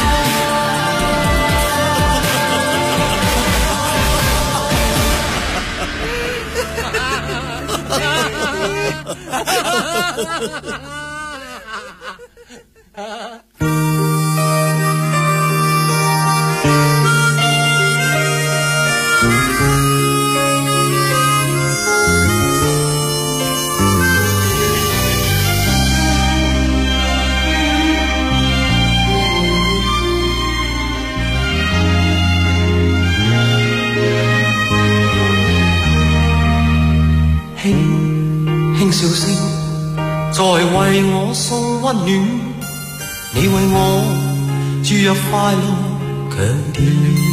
輕笑聲在為我送溫暖，你為我注入快樂強電。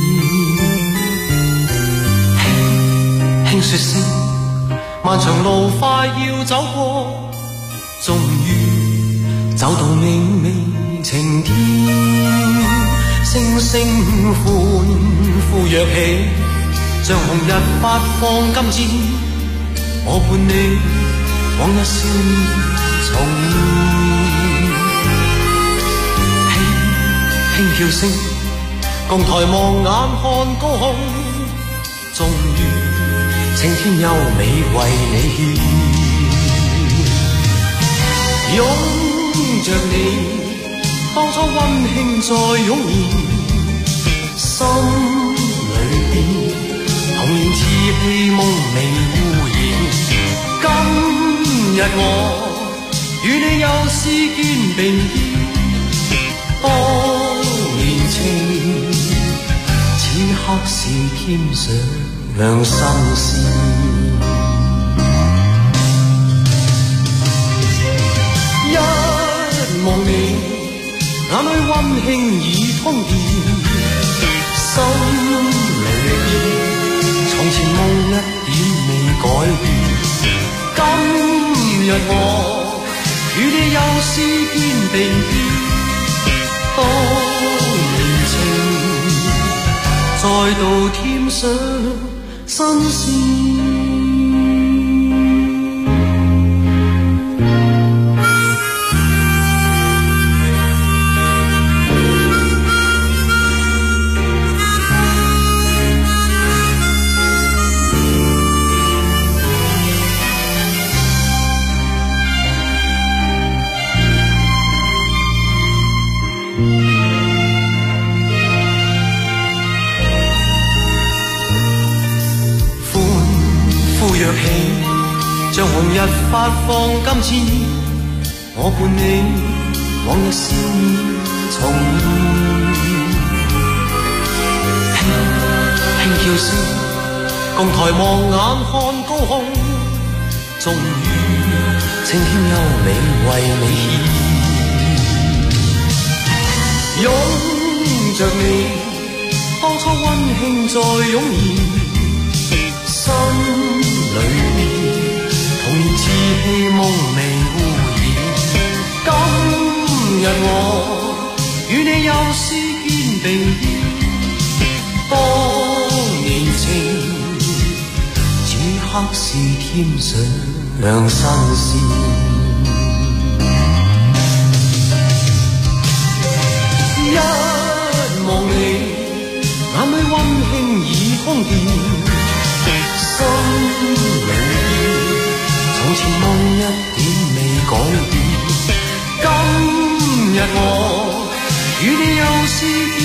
輕輕說聲漫長路快要走過，終於走到明媚晴天。聲聲歡呼躍起，像紅日發放金箭，我伴你往日少年重現。輕叫聲共抬望眼看高空，終於青天優美為你獻。擁着你當初溫馨再湧現，心裏邊童年稚氣夢未污染。今日我與你又是肩並肩，當年情此刻是添上新鮮。一望你眼裏溫馨已通電，心裏邊從前夢一點未改變。今日我與你又是肩並肩，當年情再度添上新鮮。像紅日發放金箭，我伴你往日少年重現。輕叫聲共抬望眼看高空，終於青天優美為你獻。擁着你當初溫馨再湧現，心裏面童年稚氣夢未污染。今日我與你又試肩並肩，當年情此刻是添上新鮮。一望你，眼裏溫馨已空見，心裏從前夢一點未改變。今日我與你又試